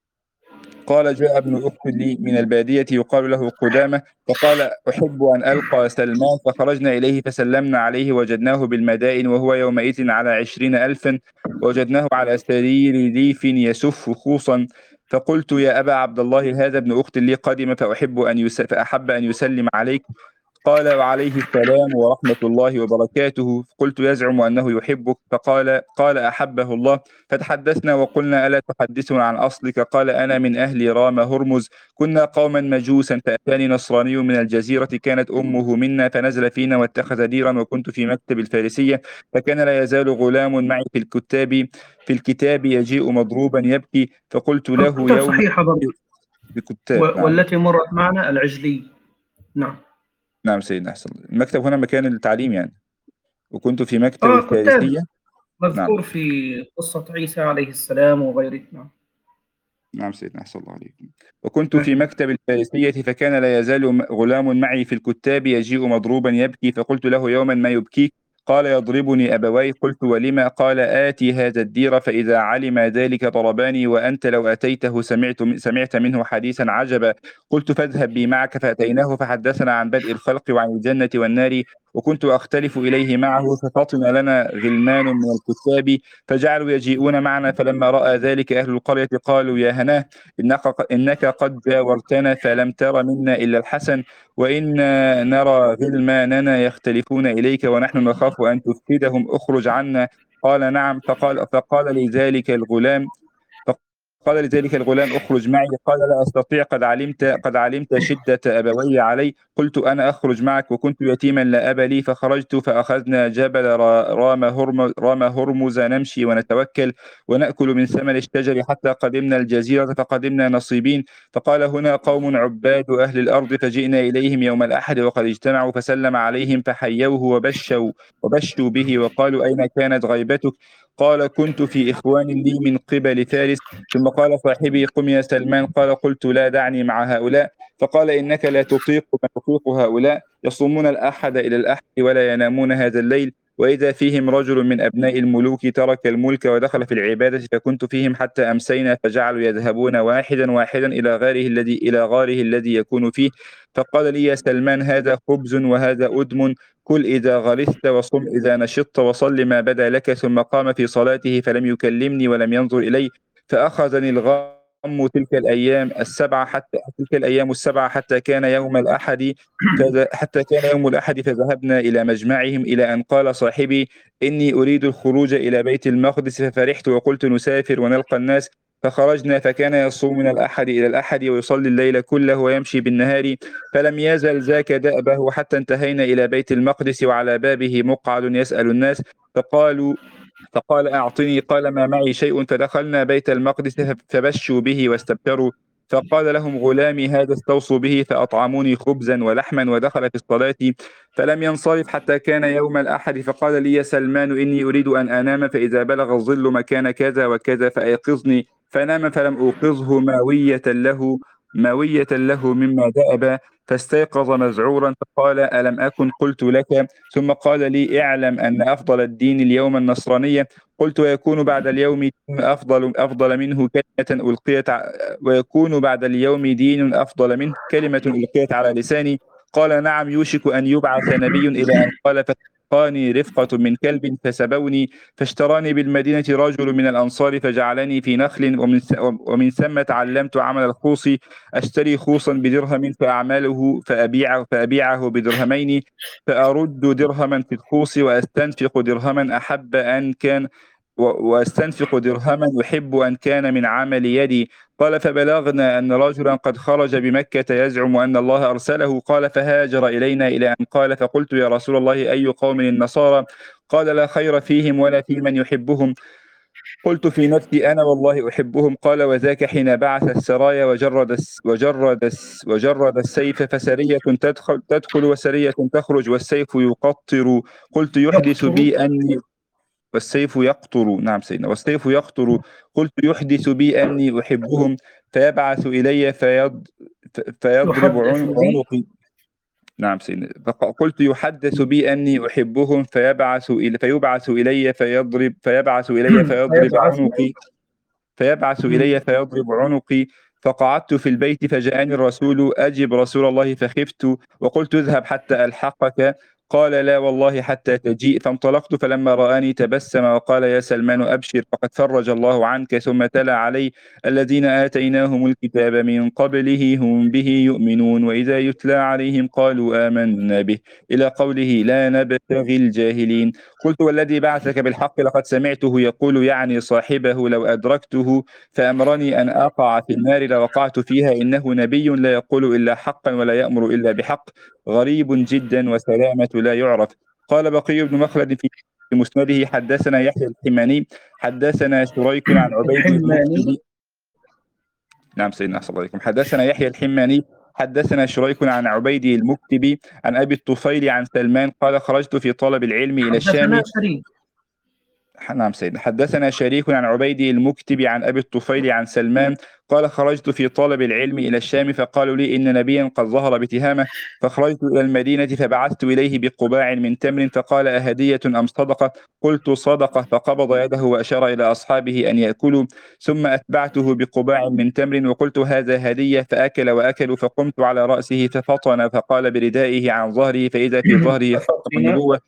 قال جاء ابن أخت لي من البادية يقال له قدامة فقال أحب أن ألقى سلمان فخرجنا إليه فسلمنا عليه وجدناه بالمدائن وهو يومئذ على عشرين ألفا وجدناه على سرير ريف يسف خوصا فقلت يا أبا عبد الله هذا ابن أخت لي قدم فأحب أن يس... فأحب أن يسلم عليك قال وعليه السلام ورحمة الله وبركاته قلت يزعم أنه يحبك فقال قال أحبه الله فتحدثنا وقلنا ألا تحدثنا عن أصلك قال أنا من أهل رام هرمز كنا قوما مجوسا فأتاني نصراني من الجزيرة كانت أمه منا فنزل فينا واتخذ ديرا وكنت في مكتب الفارسية فكان لا يزال غلام معي في الكتاب في الكتاب يجيء مضروبا يبكي فقلت له
الكتاب
يوم
صحيحة برضه.
بكتاب نعم
والتي مرت معنا العجلي. نعم.
نعم سيدنا أحسن المكتب هنا مكان التعليم يعني وكنت في مكتب
آه كتاب
الفارسية نعم
مذكور في قصة عيسى عليه السلام وغيره. نعم.
نعم سيدنا أحسن الله عليكم وكنت في مكتب الفارسية فكان لا يزال غلام معي في الكتاب يجيء مضروبا يبكي فقلت له يوما ما يبكيك قال يضربني أبوي قلت ولما قال آتي هذا الدير فإذا علم ذلك ضرباني وأنت لو أتيته سمعت سمعت منه حديثا عجبا قلت فاذهب بي معك فأتيناه فحدثنا عن بدء الخلق وعن الجنة والنار وكنت أختلف إليه معه ففطن لنا غلمان من الكتاب فجعلوا يجيئون معنا فلما رأى ذلك أهل القرية قالوا يا هناه إنك, إنك قد جاورتنا فلم تر منا إلا الحسن وإنا نرى غلماننا يختلفون إليك ونحن نخاف أن تفسدهم اخرج عنا قال نعم فقال, فقال لذلك الغلام قال لذلك الغلام اخرج معي قال لا أستطيع قد علمت قد علمت شدة أبوي علي قلت أنا أخرج معك وكنت يتيما لا أب لي فخرجت فأخذنا جبل رام هرمز, رام هرمز نمشي ونتوكل ونأكل من ثمر الشجر حتى قدمنا الجزيرة فقدمنا نصيبين فقال هنا قوم عباد أهل الأرض فجئنا إليهم يوم الأحد وقد اجتمعوا فسلم عليهم فحيوه وبشوا وبشوا به وقالوا أين كانت غيبتك قال كنت في إخوان لي من قبل فارس ثم قال صاحبي قم يا سلمان قال قلت لا دعني مع هؤلاء فقال إنك لا تطيق ما يطيق هؤلاء يصومون الأحد إلى الأحد ولا ينامون هذا الليل وإذا فيهم رجل من أبناء الملوك ترك الملك ودخل في العبادة فكنت فيهم حتى أمسينا فجعلوا يذهبون واحدا واحدا إلى غاره الذي إلى غاره الذي يكون فيه فقال لي يا سلمان هذا خبز وهذا أدم كل إذا غرست وصم إذا نشطت وصل ما بدا لك ثم قام في صلاته فلم يكلمني ولم ينظر إلي فأخذني الغم تلك الأيام السبعة حتى تلك الأيام السبعة حتى كان يوم الأحد حتى كان يوم الأحد فذهبنا إلى مجمعهم إلى أن قال صاحبي إني أريد الخروج إلى بيت المقدس ففرحت وقلت نسافر ونلقى الناس فخرجنا فكان يصوم من الأحد إلى الأحد ويصلي الليل كله ويمشي بالنهار فلم يزل ذاك دأبه حتى انتهينا إلى بيت المقدس وعلى بابه مقعد يسأل الناس فقالوا فقال أعطني قال ما معي شيء فدخلنا بيت المقدس فبشوا به واستبشروا فقال لهم غلامي هذا استوصوا به فأطعموني خبزا ولحما ودخل في الصلاة فلم ينصرف حتى كان يوم الأحد فقال لي يا سلمان إني أريد أن أنام فإذا بلغ الظل مكان كذا وكذا فأيقظني فنام فلم أوقظه ماوية له ماوية له مما دأب فاستيقظ مذعورا فقال ألم أكن قلت لك ثم قال لي اعلم أن أفضل الدين اليوم النصرانية قلت ويكون بعد اليوم دين أفضل أفضل منه كلمة ألقيت ويكون بعد اليوم دين أفضل منه كلمة ألقيت على لساني قال نعم يوشك أن يبعث نبي إلى أن قال فسقاني رفقة من كلب فسبوني فاشتراني بالمدينة رجل من الأنصار فجعلني في نخل ومن, ومن ثم تعلمت عمل الخوص أشتري خوصا بدرهم فأعمله فأبيعه, فأبيعه بدرهمين فأرد درهما في الخوص وأستنفق درهما أحب أن كان وأستنفق درهما أحب أن كان من عمل يدي قال فبلغنا أن رجلا قد خرج بمكة يزعم أن الله أرسله قال فهاجر إلينا إلى أن قال فقلت يا رسول الله أي قوم النصارى قال لا خير فيهم ولا في من يحبهم قلت في نفسي أنا والله أحبهم قال وذاك حين بعث السرايا وجرد الس وجرد الس وجرد السيف فسرية تدخل تدخل وسرية تخرج والسيف يقطر قلت يحدث بي أني والسيف يقطر نعم سيدنا والسيف يقطر قلت يحدث بي أني أحبهم فيبعث إلي فيض فيضرب
يحدث بي
عنقي. نعم سيدنا. فقلت يحدث بي أني أحبهم فيبعث إلي فيبعث إلي فيضرب فيبعث إلي فيضرب
فيبعث
عنقي فيبعث إلي فيضرب عنقي. فقعدت في البيت فجاءني الرسول أجب رسول الله فخفت وقلت اذهب حتى ألحقك. قال لا والله حتى تجيء. فانطلقت فلما رآني تبسم وقال يا سلمان أبشر فقد فرج الله عنك. ثم تلا علي الذين آتيناهم الكتاب من قبله هم به يؤمنون وإذا يتلى عليهم قالوا آمنا به إلى قوله لا نبتغي الجاهلين. قلت والذي بعثك بالحق لقد سمعته يقول يعني صاحبه لو أدركته فأمرني أن أقع في النار لوقعت فيها إنه نبي لا يقول إلا حقا ولا يأمر إلا بحق غريب جدا وسلامة لا يعرف. قال بقي بن مخلد في مسنده حدثنا يحيى الحماني حدثنا شريك عن عبيد
الحماني.
المكتبي. نعم سيدنا أحسن الله عليكم. حدثنا يحيى الحماني حدثنا شريك عن عبيد المكتبي عن أبي الطفيل عن سلمان قال خرجت في طلب العلم إلى الشام.
حدثنا شريك.
نعم سيدنا. حدثنا شريك عن عبيد المكتب عن أبي الطفيل عن سلمان قال خرجت في طلب العلم إلى الشام فقالوا لي إن نبيا قد ظهر بتهامة فخرجت إلى المدينة فبعثت إليه بقباع من تمر فقال أهدية أم صدقة؟ قلت صدقة. فقبض يده وأشار إلى أصحابه أن يأكلوا ثم أتبعته بقباع من تمر وقلت هذا هدية فأكل وأكلوا. فقمت على رأسه ففطن فقال بردائه عن ظهره فإذا في ظهره خاتم النبوة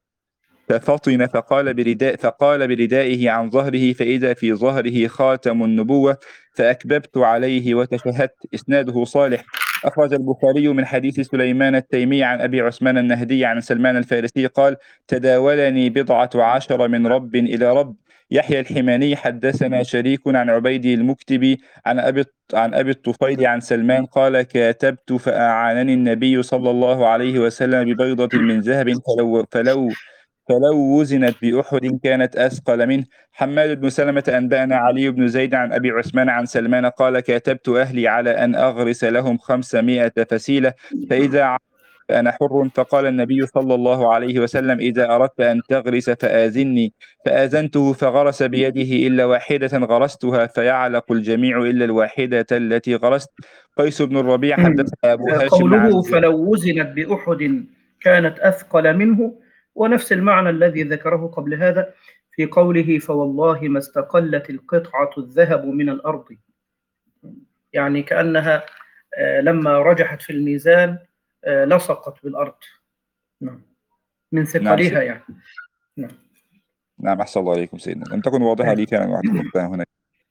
ففطن فقال برداء فقال بردائه عن ظهره فإذا في ظهره خاتم النبوة فأكببت عليه وتشهدت. إسناده صالح. أخرج البخاري من حديث سليمان التيمي عن أبي عثمان النهدي عن سلمان الفارسي قال تداولني بضعة عشر من رب إلى رب. يحيى الحماني حدثنا شريك عن عبيد المكتبي عن أبي عن أبي الطفيل عن سلمان قال كاتبت فأعانني النبي صلى الله عليه وسلم ببيضة من ذهب فلو, فلو فلو وزنت بأحد كانت أثقل منه. حماد بن سلمة أنبأنا علي بن زيد عن أبي عثمان عن سلمان قال كاتبت أهلي على أن أغرس لهم خمسمائة فسيلة فإذا أنا حر. فقال النبي صلى الله عليه وسلم إذا أردت أن تغرس فآذني. فآذنته فغرس بيده إلا واحدة غرستها فيعلق الجميع إلا الواحدة التي غرست. قيس بن الربيع حدث أبو هاشم
قوله فلو وزنت بأحد كانت أثقل منه ونفس المعنى الذي ذكره قبل هذا في قوله فوالله ما استقلت القطعة الذهب من الأرض، يعني كأنها لما رجحت في الميزان لصقت بالأرض من ثقلها. نعم يعني
نعم. نعم أحسن الله عليكم سيدنا. لم تكن واضحة لي كان وقتها هنا.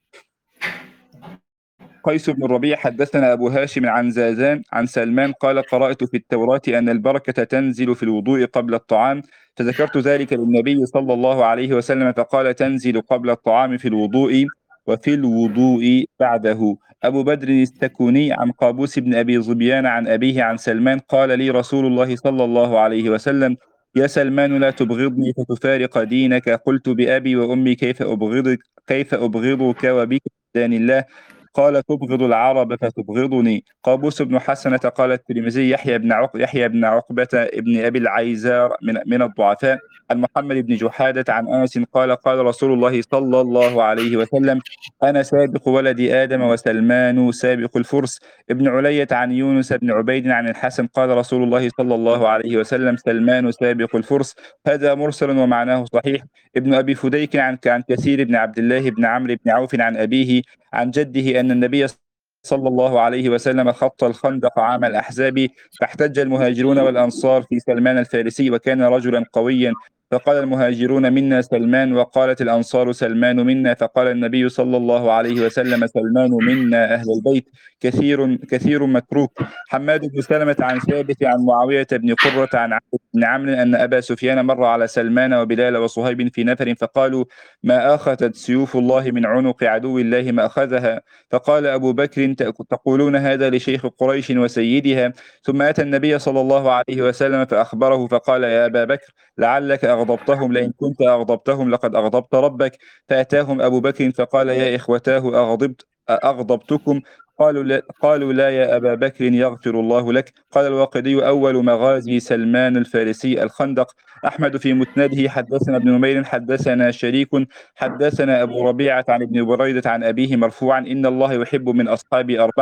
قيس بن الربيع حدثنا أبو هاشم عن زازان عن سلمان قال قرأت في التوراة أن البركة تنزل في الوضوء قبل الطعام فذكرت ذلك للنبي صلى الله عليه وسلم فقال تنزل قبل الطعام في الوضوء وفي الوضوء بعده. أبو بدر السكوني عن قابوس بن أبي ظبيان عن أبيه عن سلمان قال لي رسول الله صلى الله عليه وسلم يا سلمان لا تبغضني فتفارق دينك. قلت بأبي وأمي كيف أبغضك كيف أبغضك وبك دان الله؟ قال تبغض العرب فتبغضني. قابوس بن حسنة قال الترمذي يحيى بن عق... يحيى بن عقبة ابن أبي العيزار من من الضعفاء. عن محمد بن جحادة عن أنس قال قال رسول الله صلى الله عليه وسلم أنا سابق ولد آدم وسلمان سابق الفرس. ابن علية عن يونس بن عبيد عن الحسن قال رسول الله صلى الله عليه وسلم سلمان سابق الفرس. هذا مرسل ومعناه صحيح. ابن أبي فديك عن عن كثير بن عبد الله بن عمرو بن عوف عن أبيه عن جده أن النبي صلى الله عليه وسلم خط الخندق عام الأحزاب فاحتج المهاجرون والأنصار في سلمان الفارسي وكان رجلا قويا فقال المهاجرون منا سلمان وقالت الأنصار سلمان منا فقال النبي صلى الله عليه وسلم سلمان منا أهل البيت كثير كثير متروك. حماد بن سلمة عن ثابت عن معاوية بن قرة عن عبد بن عمرو أن أبا سفيان مر على سلمان وبلال وصهيب في نفر فقالوا ما أخذت سيوف الله من عنق عدو الله ما أخذها. فقال أبو بكر تقولون هذا لشيخ قريش وسيدها. ثم أتى النبي صلى الله عليه وسلم فأخبره فقال يا أبا بكر لعلك أغضبتهم لئن كنت أغضبتهم لقد أغضبت ربك. فأتاهم أبو بكر فقال يا إخوتاه أغضبت أغضبتكم؟ قالوا لا, قالوا لا يا أبا بكر يغفر الله لك. قال الواقدي أول مغازي سلمان الفارسي الخندق. أحمد في مسنده حدثنا ابن نمير حدثنا شريك حدثنا أبو ربيعة عن ابن بريدة عن أبيه مرفوعا إن الله يحب من أصحاب أربعة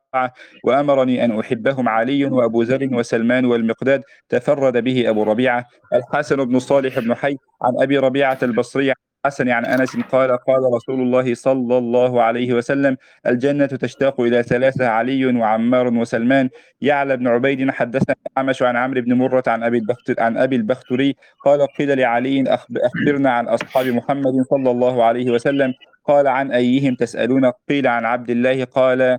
وأمرني أن أحبهم علي وأبو ذر وسلمان والمقداد. تفرد به أبو ربيعة. الحسن بن صالح بن حي عن أبي ربيعة البصري حسن عن أنس قال قال رسول الله صلى الله عليه وسلم: الجنة تشتاق إلى ثلاثة: علي وعمار وسلمان. يعلى بن عبيد حدثنا الأعمش عن عمرو بن مرة عن أبي البخت عن أبي البختري قال قيل لعلي: أخبرنا عن أصحاب محمد صلى الله عليه وسلم. قال: عن أيهم تسألون؟ قيل: عن عبد الله. قال: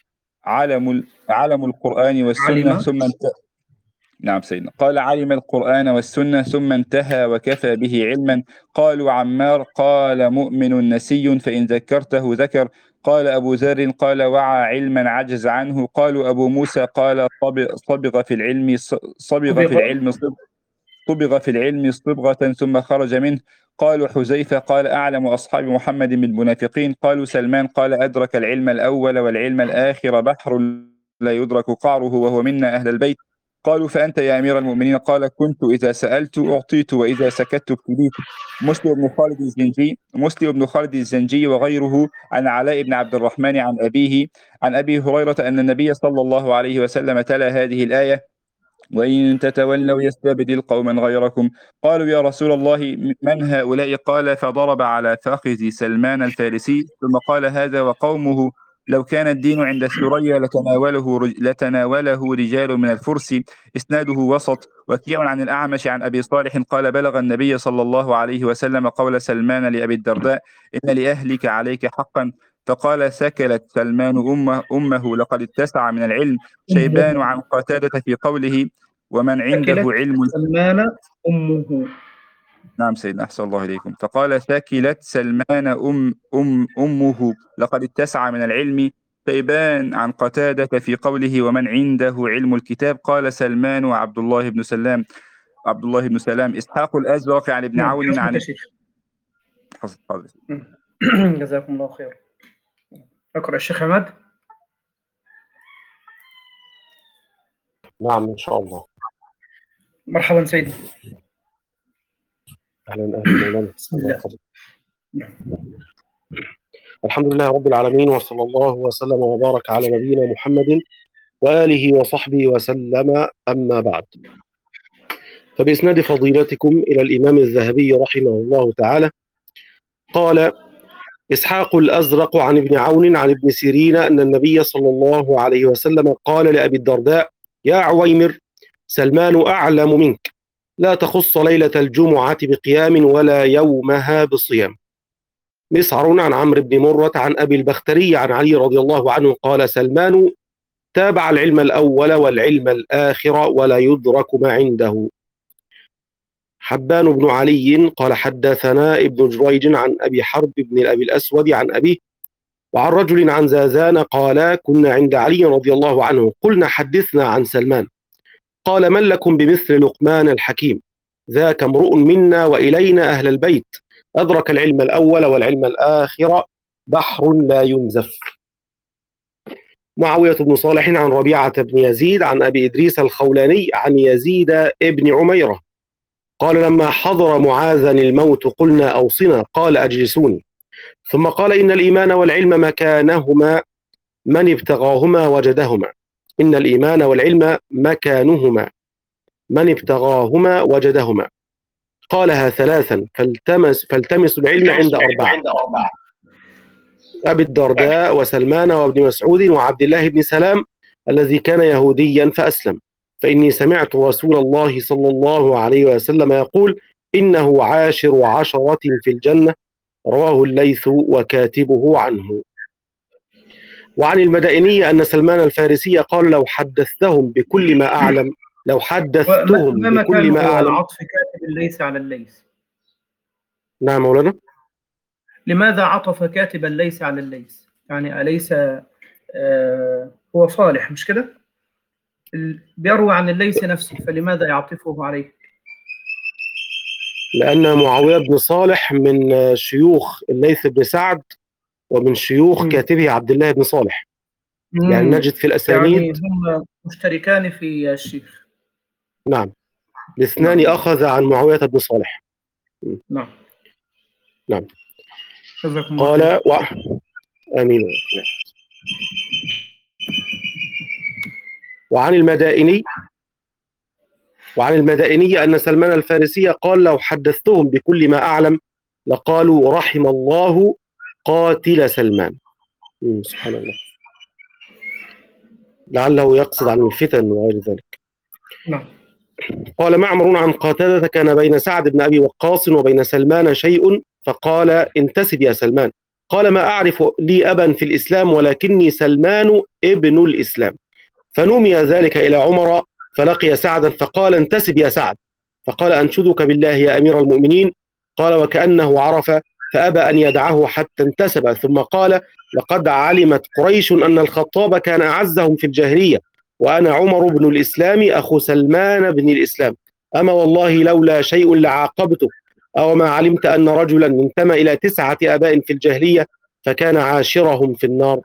علم علم القرآن والسنة
علم
ثم انتهى. نعم سيدنا. قال: علم القرآن والسنة ثم انتهى وكفى به علما. قالوا: عمار. قال: مؤمن نسي فإن ذكرته ذكر. قال أبو ذر: قال: وعى علما عجز عنه. قالوا: أبو موسى. قال: صبغ في العلم صبغ في
صبغ
العلم صبغ في العلم صبغة ثم خرج منه. قالوا: حذيفة. قال: أعلم أصحاب محمد بالمنافقين. قالوا: سلمان. قال: أدرك العلم الأول والعلم الآخر بحر لا يدرك قعره وهو منا أهل البيت. قالوا: فأنت يا أمير المؤمنين؟ قال: كنت إذا سألت أعطيت وإذا سكت ابتليت. مسلم بن خالد الزنجي مسلم بن خالد الزنجي وغيره عن علاء بن عبد الرحمن عن أبيه عن أبي هريرة أن النبي صلى الله عليه وسلم تلا هذه الآية: وإن تتولوا يستبدل قوما غيركم. قالوا: يا رسول الله من هؤلاء؟ قال: فضرب على فخذ سلمان الفارسي ثم قال: هذا وقومه لو كان الدين عند الثريا لتناوله لتناوله رجال من الفرس. إسناده وسط. وكيع عن الأعمش عن أبي صالح قال: بلغ النبي صلى الله عليه وسلم قول سلمان لأبي الدرداء: إن لأهلك عليك حقا. فقال: ثكلت سلمان أمه, أمه لقد اتسع من العلم. شيبان
أمه
عن قتادة في قوله: ومن عنده
ثكلت
علم.
سلمان أمه.
نعم سيدنا، أحسن الله إليكم. فقال: ثكلت سلمان أم أم أمه لقد اتسع من العلم. شيبان عن قتادة في قوله: ومن عنده علم الكتاب. قال: سلمان وعبد الله بن سلام عبد الله بن سلام. إسحاق الأزرق عن ابن
نعم،
عون
اسمك يا
عن
شيخ.
حفظ.
جزاكم الله خير. أقرأ الشيخ عماد.
نعم إن شاء الله.
مرحبا سيدي.
أهلا أهلا مولانا.
بسم الله. نعم.
الحمد لله رب العالمين، وصلى الله وسلم وبارك على نبينا محمد وآله وصحبه وسلم. أما بعد، فبإسناد فضيلتكم إلى الإمام الذهبي رحمه الله تعالى قال: إسحاق الأزرق عن ابن عون عن ابن سيرين أن النبي صلى الله عليه وسلم قال لأبي الدرداء: يا عويمر، سلمان أعلم منك، لا تخص ليلة الجمعة بقيام ولا يومها بصيام. مسعر عن عمرو بن مرة عن أبي البختري عن علي رضي الله عنه قال: سلمان تابع العلم الأول والعلم الآخر ولا يدرك ما عنده. حبان بن علي قال: حدثنا ابن جريج عن أبي حرب بن أبي الأسود عن أبيه وعن رجل عن زازان قال: كنا عند علي رضي الله عنه قلنا: حدثنا عن سلمان. قال: من لكم بمثل لقمان الحكيم؟ ذاك امرؤ منا وإلينا أهل البيت، أدرك العلم الأول والعلم الآخر بحر لا ينزف. معاوية بن صالح عن ربيعة بن يزيد عن أبي إدريس الخولاني عن يزيد ابن عميرة قال: لما حضر معاذا الموت قلنا: أوصنا. قال: أجلسوني. ثم قال: إن الإيمان والعلم مكانهما، من ابتغاهما وجدهما. إن الإيمان والعلم مكانهما، من ابتغاهما وجدهما. قالها ثلاثا: فالتمس فالتمس العلم عند أربعة: أبي الدرداء وسلمان وابن مسعود وعبد الله بن سلام الذي كان يهوديا فأسلم، فإني سمعت رسول الله صلى الله عليه وسلم يقول: إنه عاشر عشرة في الجنة. رواه الليث وكاتبه عنه. وعن المدائني أن سلمان الفارسي قال: لو حدثتهم بكل ما أعلم لو حدثتهم
ما
بكل ما
مكان
أعلم.
عطف كاتب الليث على الليث؟
نعم مولانا.
لماذا عطف كاتب الليث على الليث؟ يعني أليس آه هو صالح مش كده؟ بيروي عن الليث نفسه، فلماذا يعطفه عليه؟
لأن معاوية بن صالح من شيوخ الليث بن سعد ومن شيوخ
مم.
كاتبه عبد الله بن صالح.
مم.
يعني نجد في الأسانيد
يعني هم مشتركان في الشيخ.
نعم، الاثنان
نعم.
أخذ عن معاوية بن صالح.
نعم.
نعم.
جزاكم الله
قال
خير.
و... آمين. وعن المدائني وعن المدائني أن سلمان الفارسي قال: لو حدثتهم بكل ما أعلم لقالوا رحم الله قاتل سلمان. سبحان الله، لعله يقصد عن الفتن وغير ذلك.
نعم.
قال معمر عن قتادة: كان بين سعد بن أبي وقاص وبين سلمان شيء، فقال: انتسب يا سلمان. قال: ما أعرف لي أبا في الإسلام ولكني سلمان ابن الإسلام. فنومي ذلك إلى عمر فلقي سعدا فقال: انتسب يا سعد. فقال: أنشدك بالله يا أمير المؤمنين. قال: وكأنه عرف فأبى أن يدعه حتى انتسب، ثم قال: لقد علمت قريش أن الخطاب كان أعزهم في الجاهلية، وأنا عمر بن الإسلام أخو سلمان بن الإسلام، أما والله لولا شيء لعاقبته، أو ما علمت أن رجلا انتمى إلى تسعة آباء في الجاهلية فكان عاشرهم في النار.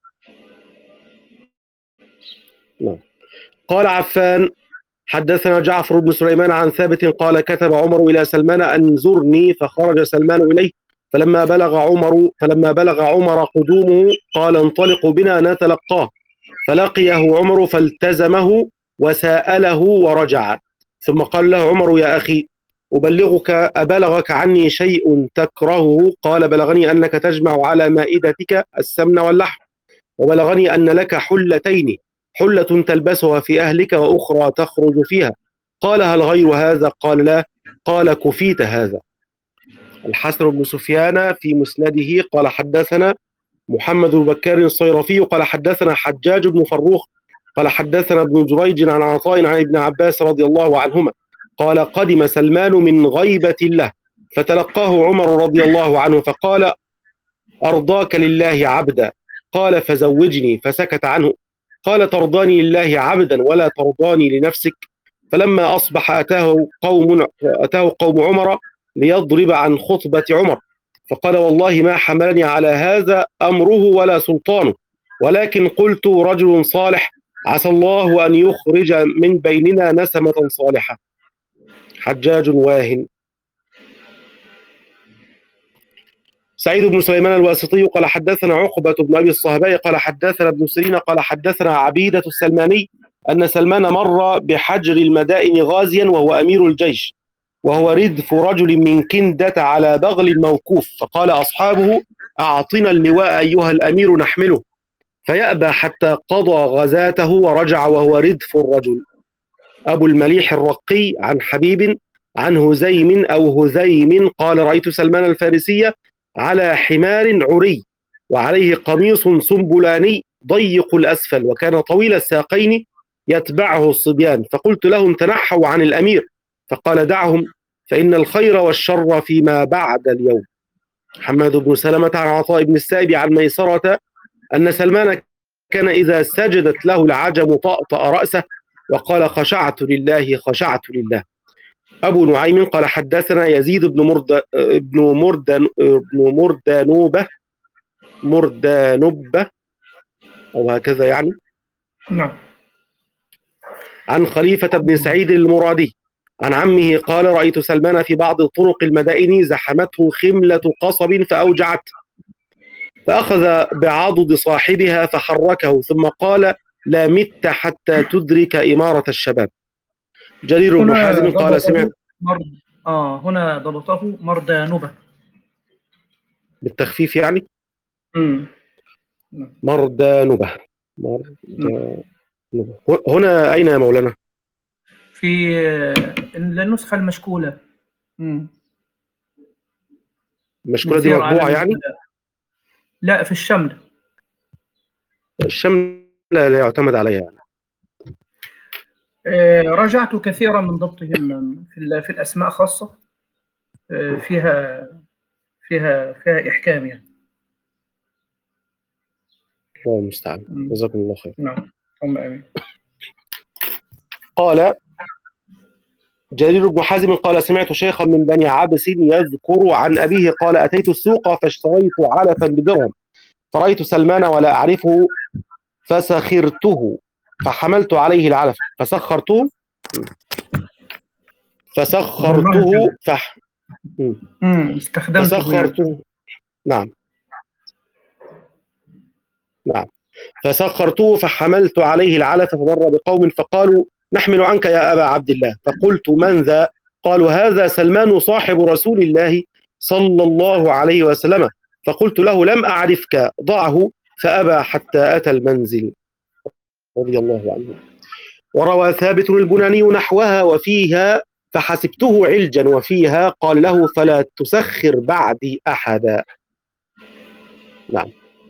نعم. قال عفان: حدثنا جعفر بن سليمان عن ثابت قال: كتب عمر إلى سلمان أن زرني، فخرج سلمان إليه، فلما بلغ عمر فلما بلغ عمر قدومه قال: انطلقوا بنا نتلقاه. فلقيه عمر فالتزمه وسأله ورجع، ثم قال له عمر: يا أخي أبلغك أبلغك عني شيء تكرهه؟ قال: بلغني أنك تجمع على مائدتك السمن واللحم، وبلغني أن لك حلتين، حلة تلبسها في أهلك وأخرى تخرج فيها. قال: هل غير هذا؟ قال: لا. قال: كفيت هذا. الحسن بن سفيان في مسنده قال: حدثنا محمد بن بكار الصيرفي قال: حدثنا حجاج بن فروخ قال: حدثنا ابن جريج عن عطاء عن ابن عباس رضي الله عنهما قال: قدم سلمان من غيبة له فتلقاه عمر رضي الله عنه فقال: أرضاك لله عبدا. قال: فزوجني. فسكت عنه. قال: ترضاني لله عبدا ولا ترضاني لنفسك؟ فلما أصبح أتاه قوم أتاه قوم عمر ليضرب عن خطبة عمر، فقال: والله ما حملني على هذا أمره ولا سلطانه، ولكن قلت رجل صالح عسى الله أن يخرج من بيننا نسمة صالحة. حجاج واهن. سعيد بن سليمان الواسطي قال: حدثنا عقبة بن أبي الصهباء قال: حدثنا ابن سيرين قال: حدثنا عبيدة السلماني أن سلمان مر بحجر المدائن غازيا وهو أمير الجيش، وهو ردف رجل من كندة على بغل موقوف، فقال أصحابه: أعطنا اللواء أيها الأمير نحمله، فيأبى حتى قضى غزاته ورجع وهو ردف الرجل. أبو المليح الرقي عن حبيب عن هزيم أو هزيم قال: رأيت سلمان الفارسي على حمار عري وعليه قميص سنبلاني ضيق الأسفل، وكان طويل الساقين يتبعه الصبيان، فقلت لهم: تنحوا عن الأمير، فقال: دعهم فإن الخير والشر فيما بعد اليوم. حماد بن سلمة عن عطاء بن السائب عن ميسرة أن سلمان كان إذا سجدت له العجم طأطأ رأسه وقال: خشعت لله خشعت لله. أبو نعيم قال: حدثنا يزيد بن مرد بن مردن بن مردانوبة مردانوبة أو هكذا يعني،
نعم.
عن خليفة بن سعيد المرادي عن عمه قال: رأيت سلمان في بعض طرق المدائن زحمته خملة قصب فأوجعت، فأخذ بعضد صاحبها فحركه، ثم قال: لا مت حتى تدرك إمارة الشباب. جرير بن حازم قال: سمعت
مرد... آه هنا ضبطه مردانوبة
بالتخفيف يعني.
امم
مردانوبة مردانوبة. هنا أين يا مولانا؟
في النسخة المشكولة. امم
المشكولة دي مطبوعة يعني؟
لا، في الشمل.
الشمل لا يعتمد عليها يعني.
راجعت كثيرا من ضبطهم في في الأسماء خاصة، فيها فيها فيها إحكام يعني.
الله المستعان، جزاكم الله خير.
نعم، اللهم آمين.
قال جرير بن حازم قال: سمعت شيخا من بني عبس يذكر عن أبيه قال: أتيت السوق فاشتريت علفا بدرهم، فرأيت سلمان ولا أعرفه فسخرته فحملت عليه العلف فسخرته فسخرته فح
استخدمته
فسخرته نعم نعم فسخرته فحملت عليه العلف فمر بقوم فقالوا نحمل عنك يا أبا عبد الله. فقلت من ذا؟ قالوا هذا سلمان صاحب رسول الله صلى الله عليه وسلم. فقلت له لم أعرفك، ضعه. فأبى حتى أتى المنزل رضي الله عنه. وروى ثابت البناني نحوها وفيها فحسبته علجا، وفيها قال له فلا تسخر بعدي أحدا. نعم.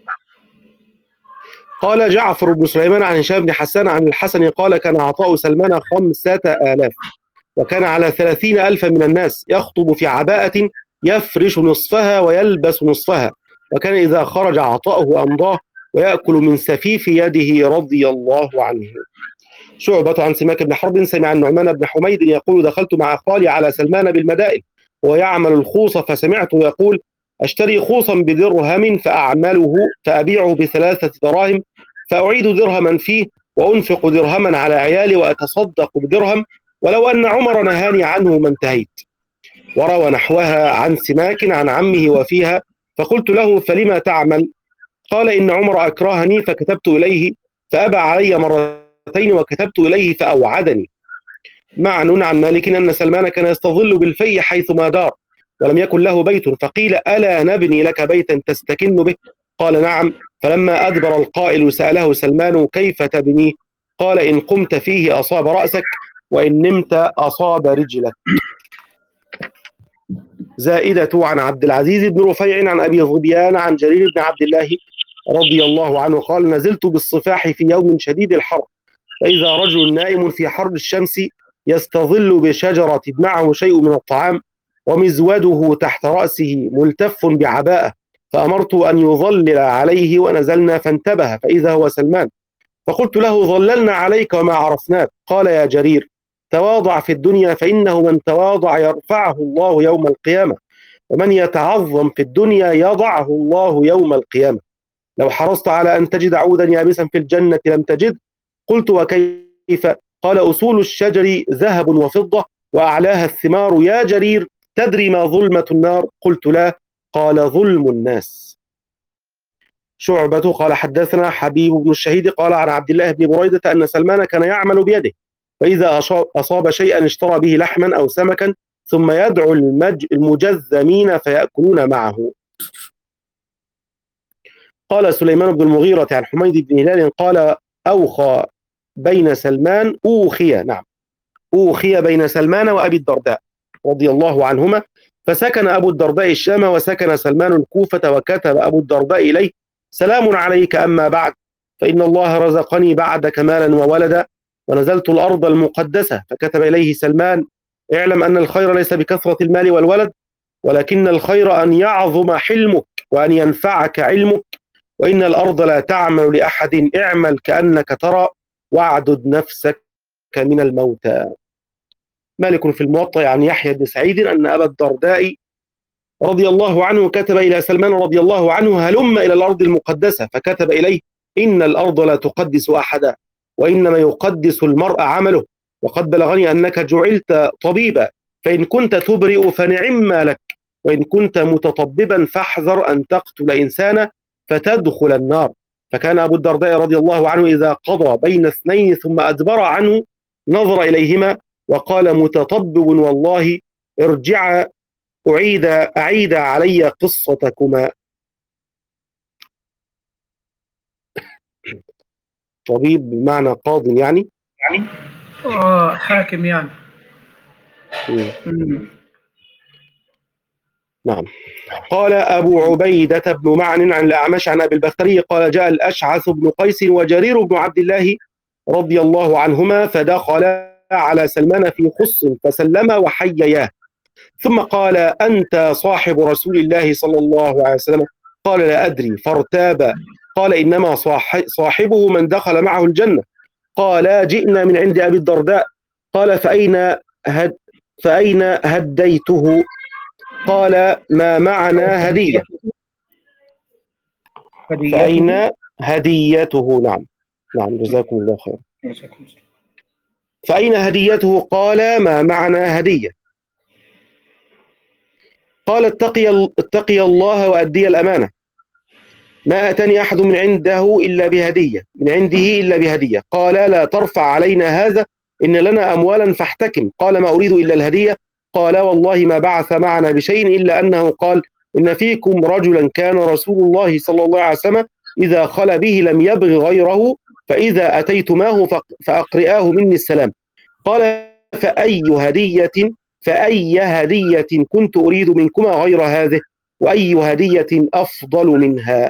قال جعفر بن سليمان عن هشام بن حسان عن الحسن قال كان عطاء سلمان خمسة آلاف، وكان على ثلاثين ألفا من الناس، يخطب في عباءة يفرش نصفها ويلبس نصفها، وكان إذا خرج عطاؤه أمضاه ويأكل من سفيف يده رضي الله عنه. شعبة عن سماك بن حرب سمع النعمان بن حميد يقول دخلت مع خالي على سلمان بالمدائن ويعمل الخوص، فسمعته يقول أشتري خوصا بدرهم فأعمله فأبيعه بثلاثة دراهم فأعيد درهما فيه وأنفق درهما على عيالي وأتصدق بدرهم، ولو أن عمر نهاني عنه ما انتهيت. وروى نحوها عن سماك عن عمه وفيها فقلت له فلما تعمل؟ قال إن عمر أكرهني فكتبت إليه فأبى علي مرتين وكتبت إليه فأوعدني. معن عن مالك أن سلمان كان يستظل بالفي حيث ما دار ولم يكن له بيت، فقيل ألا نبني لك بيتا تستكن به؟ قال نعم. فلما أدبر القائل سأله سلمان كيف تبنيه؟ قال إن قمت فيه أصاب رأسك وإن نمت أصاب رجلك. زائدة عن عبد العزيز بن رفيع عن أبي ظبيان عن جرير بن عبد الله رضي الله عنه قال نزلت بالصفاح في يوم شديد الحر، فإذا رجل نائم في حر الشمس يستظل بشجرة معه شيء من الطعام ومزوده تحت رأسه ملتف بعباءة، فأمرت أن يظلل عليه ونزلنا فانتبه فإذا هو سلمان، فقلت له ظللنا عليك وما عرفناك. قال يا جرير تواضع في الدنيا فإنه من تواضع يرفعه الله يوم القيامة، ومن يتعظم في الدنيا يضعه الله يوم القيامة. لو حرصت على أن تجد عودا يابسا في الجنة لم تجد. قلت وكيف؟ قال أصول الشجر ذهب وفضة وأعلاها الثمار. يا جرير تدري ما ظلمة النار؟ قلت لا. قال ظلم الناس. شعبة قال حدثنا حبيب بن الشهيد قال عن عبد الله بن بريدة أن سلمان كان يعمل بيده، فإذا أصاب شيئا اشترى به لحما أو سمكا ثم يدعو المج المجذمين فيأكلون معه. قال سليمان بن المغيرة عن حميد بن هلال قال أوخى بين سلمان أوخي نعم أوخي بين سلمان وأبي الدرداء رضي الله عنهما، فسكن أبو الدرداء الشام وسكن سلمان الكوفة، وكتب أبو الدرداء إليه سلام عليك أما بعد، فإن الله رزقني بعدك مالا وولدا ونزلت الأرض المقدسة. فكتب إليه سلمان اعلم أن الخير ليس بكثرة المال والولد، ولكن الخير أن يعظم حلمك وأن ينفعك علمك، وإن الأرض لا تعمل لأحد، اعمل كأنك ترى واعدد نفسك من الموتى. مالك في الموطأ عن يحيى بن سعيد أن أبا الدرداء رضي الله عنه كتب إلى سلمان رضي الله عنه هلم إلى الأرض المقدسة، فكتب إليه إن الأرض لا تقدس أحدا، وإنما يقدس المرء عمله، وقد بلغني أنك جعلت طبيبا، فإن كنت تبرئ فنعم ما لك، وإن كنت متطببا فاحذر أن تقتل إنسانا فتدخل النار. فكان أبو الدرداء رضي الله عنه إذا قضى بين اثنين ثم أدبر عنه نظر إليهما وقال متطبب والله ارجع أعيد أعيد علي قصتكما. طبيب بمعنى قاض يعني
يعني آه حاكم يعني.
مم. نعم. قال أبو عبيدة بن معن عن الأعمش عن أبي البختري قال جاء الأشعث بن قيس وجرير بن عبد الله رضي الله عنهما فدخل على سلمان في خص فسلم وحيياه، ثم قال أنت صاحب رسول الله صلى الله عليه وسلم؟ قال لا أدري، فارتاب. قال إنما صاحبه من دخل معه الجنة. قال جئنا من عند أبي الدرداء. قال فأين هد فأين هديته؟ قال ما معنا هدية. فأين هديته؟ نعم نعم جزاكم الله خير. فأين هديته؟ قال ما معنا هدية. قال اتقي اتقي الله وأدي الأمانة. ما أتاني أحد من عنده إلا بهدية من عنده إلا بهدية. قال لا ترفع علينا هذا، إن لنا أموالا فاحتكم. قال ما أريد إلا الهدية. قال والله ما بعث معنا بشيء إلا أنه قال إن فيكم رجلا كان رسول الله صلى الله عليه وسلم إذا خل به لم يبغ غيره، فإذا أتيتماه فأقرئاه مني السلام. قال فأي هدية فأي هدية كنت أريد منكما غير هذه، وأي هدية أفضل منها.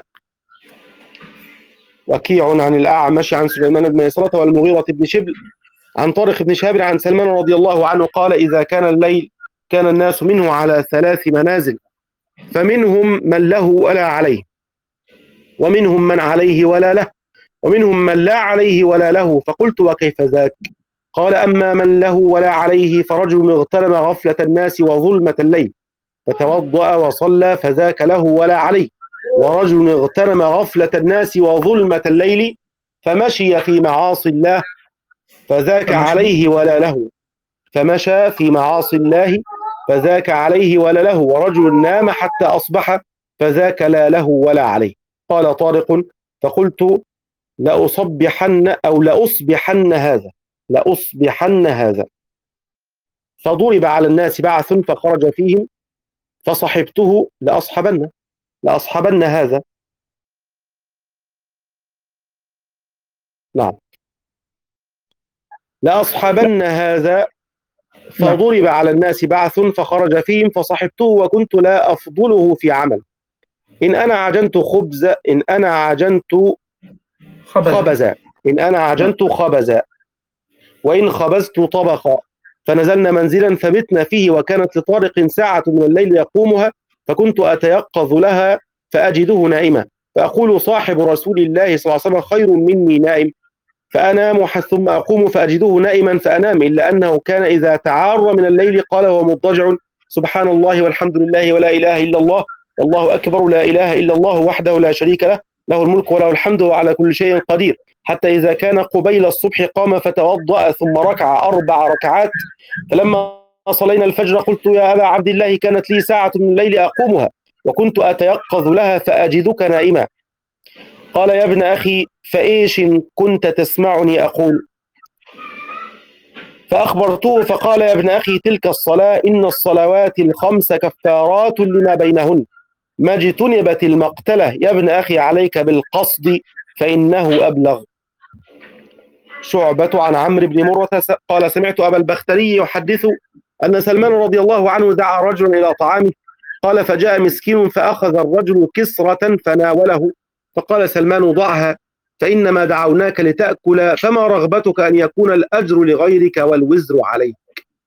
وكيع عن الأعمش عن سليمان بن يسرة والمغيرة بن شبل عن طارق بن شهاب عن سلمان رضي الله عنه قال إذا كان الليل كان الناس منه على ثلاث منازل، فمنهم من له ولا عليه، ومنهم من عليه ولا له، ومنهم من لا عليه ولا له. فقلت وكيف ذاك؟ قال أما من له ولا عليه فرجل اغتنم غفلة الناس وظلمة الليل فتوضأ وصلى فذاك له ولا عليه، ورجل اغتنم غفلة الناس وظلمة الليل فمشي في معاصي الله فذاك عليه ولا له فمشى في معاصي الله فذاك عليه ولا له، ورجل نام حتى أصبح فذاك لا له ولا عليه. قال طارق فقلت لأصبحن أو لأصبحن هذا لأصبحن هذا فضرب على الناس بعث فخرج فيهم فصحبته لأصحبن لأصحبن هذا. نعم لأصحبن هذا فضرب على الناس بعث فخرج فيهم فصحبته وكنت لا أفضله في عمل. إن أنا عجنت خبز إن أنا عجنت خبزا إن أنا عجنت خبزا وإن خبزت طبخا. فنزلنا منزلا فبتنا فيه، وكانت لطارق ساعة من الليل يقومها، فكنت أتيقظ لها فأجده نائما، فأقول صاحب رسول الله صلى الله عليه وسلم خير مني نائم، فأنام ثم أقوم فأجده نائما فأنام، إلا أنه كان إذا تعار من الليل قال وهو مضطجع سبحان الله والحمد لله ولا إله إلا الله والله أكبر لا إله إلا الله وحده لا شريك له له الملك وله الحمد وعلى كل شيء قدير، حتى إذا كان قبيل الصبح قام فتوضأ ثم ركع أربع ركعات. فلما صلينا الفجر قلت يا أبا عبد الله كانت لي ساعة من الليل أقومها وكنت أتيقظ لها فأجدك نائما. قال يا ابن أخي فإيش كنت تسمعني أقول؟ فأخبرته فقال يا ابن أخي تلك الصلاة إن الصلوات الخمس كفارات لما بينهن، ما اجتنبت المقتلة يا ابن أخي عليك بالقصد فإنه أبلغ. شعبة عن عمرو بن مرة قال سمعت أبا البختري يحدث أن سلمان رضي الله عنه دعا رجلا إلى طعامه، قال فجاء مسكين فأخذ الرجل كسرة فناوله، فقال سلمان ضعها فإنما دعوناك لتأكل، فما رغبتك أن يكون الأجر لغيرك والوزر عليك.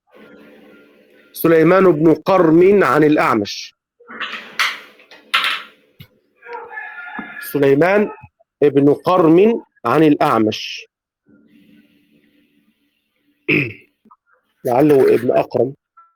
سليمان بن قرم عن الأعمش سليمان بن قرم عن الأعمش لعله ابن أقرم.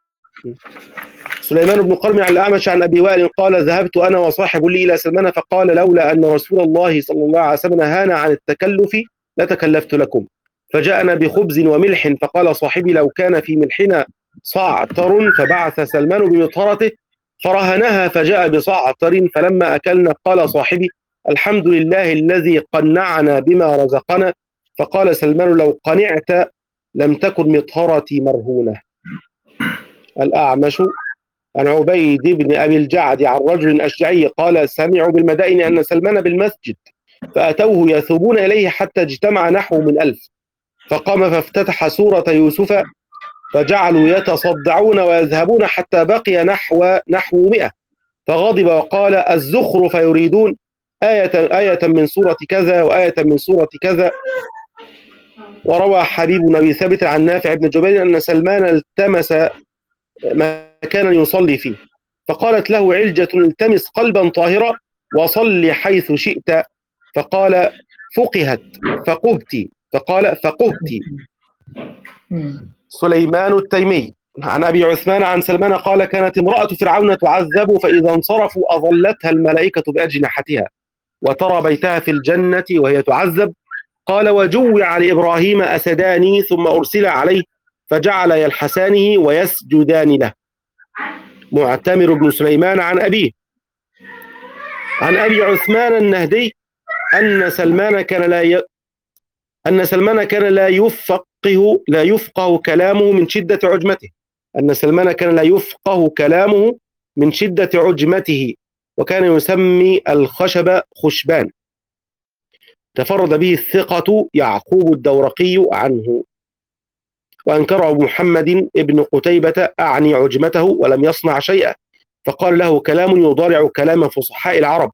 سليمان بن قرم عن الأعمش عن أبي وائل قال ذهبت أنا وصاحب لي إلى سلمان فقال لولا أن رسول الله صلى الله عليه وسلم نهانا عن التكلف لتكلفت لكم، فجاءنا بخبز وملح، فقال صاحبي لو كان في ملحنا صعتر، فبعث سلمان بمطهرته فرهنها فجاء بصعتر، فلما أكلنا قال صاحبي الحمد لله الذي قنعنا بما رزقنا، فقال سلمان لو قنعت لم تكن مطهرتي مرهونة. الأعمش عن عبيد بن أبي الجعد عن رجل أشجعي قال سمعوا بالمدائن أن سلمان بالمسجد فأتوه يثوبون إليه حتى اجتمع نحو من ألف، فقام فافتتح سورة يوسف فجعلوا يتصدعون ويذهبون حتى بقي نحو نحو مئة، فغضب وقال الزخرف يريدون آية آية من سورة كذا وآية من سورة كذا. وروى حبيب بن أبي ثابت عن نافع بن جبير أن سلمان التمس مكانا يصلي فيه، فقالت له علجة التمس قلبا طاهرا وصل حيث شئت، فقال فقهت فقهت فقال فقهت. سليمان التيمي عن أبي عثمان عن سلمان قال كانت امرأة فرعون تعذب فإذا انصرفوا أظلتها الملائكة بأجنحتها وترى بيتها في الجنة وهي تعذب. قال وجوع لإبراهيم أسدان ثم أرسل عليه فجعل يلحسانه ويسجدان له. معتمر بن سليمان عن أبيه عن أبي عثمان النهدي أن سلمان كان لا ي... أن سلمان كان لا يفقه لا يفقه كلامه من شدة عجمته أن سلمان كان لا يفقه كلامه من شدة عجمته، وكان يسمي الخشب خشبان. تفرد به الثقة يعقوب الدورقي عنه، وأنكر أبو محمد ابن قتيبة أعني عجمته ولم يصنع شيئا، فقال له كلام يضارع كلام فصحاء العرب.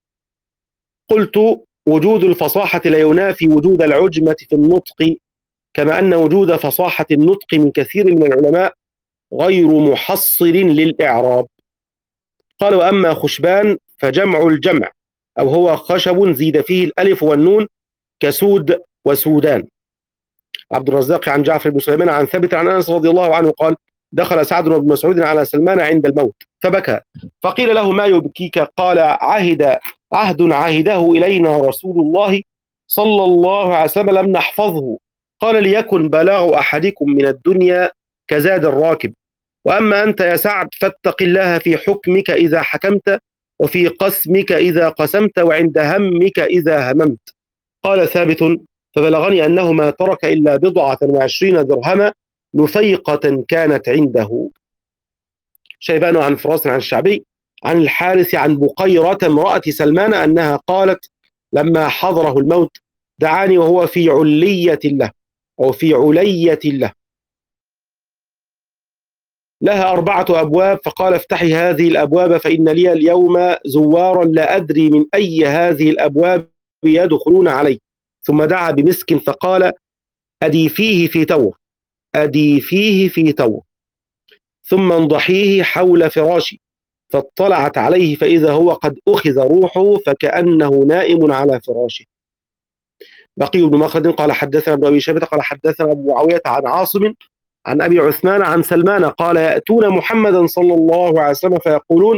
قلت وجود الفصاحة لا ينافي وجود العجمة في النطق، كما أن وجود فصاحة النطق من كثير من العلماء غير محصل للإعراب. قال وأما خشبان فجمع الجمع، أو هو خشب زيد فيه الألف والنون كسود وسودان. عبد الرزاق عن جعفر بن سليمان عن ثابت عن أنس رضي الله عنه قال دخل سعد بن مسعود على سلمان عند الموت فبكى، فقيل له ما يبكيك؟ قال عهد عهد عهده إلينا رسول الله صلى الله عليه وسلم لم نحفظه. قال ليكن بلاغ أحدكم من الدنيا كزاد الراكب، وأما أنت يا سعد فاتق الله في حكمك إذا حكمت، وفي قسمك إذا قسمت، وعند همك إذا هممت. قال ثابت فبلغني أنه ما ترك إلا بضعة وعشرين درهما نفيقة كانت عنده. شيبان عن فراس عن الشعبي عن الحارث عن بقيرة امرأة سلمان أنها قالت لما حضره الموت دعاني وهو في علية له أو في علية له لها أربعة أبواب، فقال افتحي هذه الأبواب فإن لي اليوم زوارا لا أدري من أي هذه الأبواب يدخلون علي. ثم دعا بمسك فقال أدي فيه في تور أدي فيه في تور ثم انضحيه حول فراشي، فاطلعت عليه فإذا هو قد أخذ روحه فكأنه نائم على فراشه. بقي بن مخلد قال حدثنا ابن أبي شيبة قال حدثنا أبو معاوية عن عاصم عن أبي عثمان عن سلمان قال يأتون محمدا صلى الله عليه وسلم فيقولون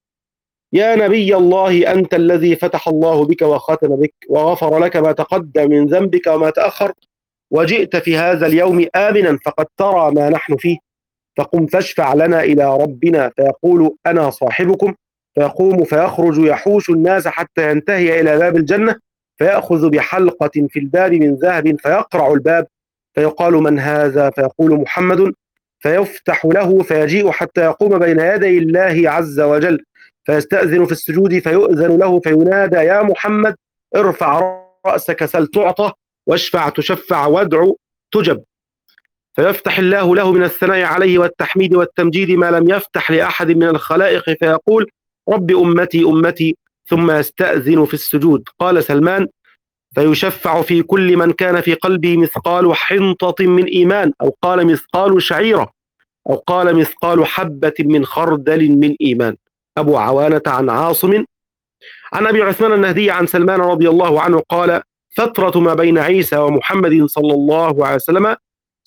يا نبي الله أنت الذي فتح الله بك وختم بك وغفر لك ما تقدم من ذنبك وما تأخر، وجئت في هذا اليوم آمنا فقد ترى ما نحن فيه، فقم فاشفع لنا إلى ربنا. فيقول أنا صاحبكم، فيقوم فيخرج يحوش الناس حتى ينتهي إلى باب الجنة، فيأخذ بحلقة في الباب من ذهب فيقرع الباب، فيقال من هذا؟ فيقول محمد، فيفتح له فيجيء حتى يقوم بين يدي الله عز وجل، فيستأذن في السجود فيؤذن له فينادى يا محمد ارفع رأسك سل تعطى واشفع تشفع وادع تجب، فيفتح الله له من الثناء عليه والتحميد والتمجيد ما لم يفتح لأحد من الخلائق، فيقول رب أمتي أمتي، ثم يستأذن في السجود. قال سلمان فيشفع في كل من كان في قلبه مثقال حنطة من إيمان، أو قال مثقال شعيرة، أو قال مثقال حبة من خردل من إيمان. أبو عوانة عن عاصم عن أبي عثمان النهدي عن سلمان رضي الله عنه قال فترة ما بين عيسى ومحمد صلى الله عليه وسلم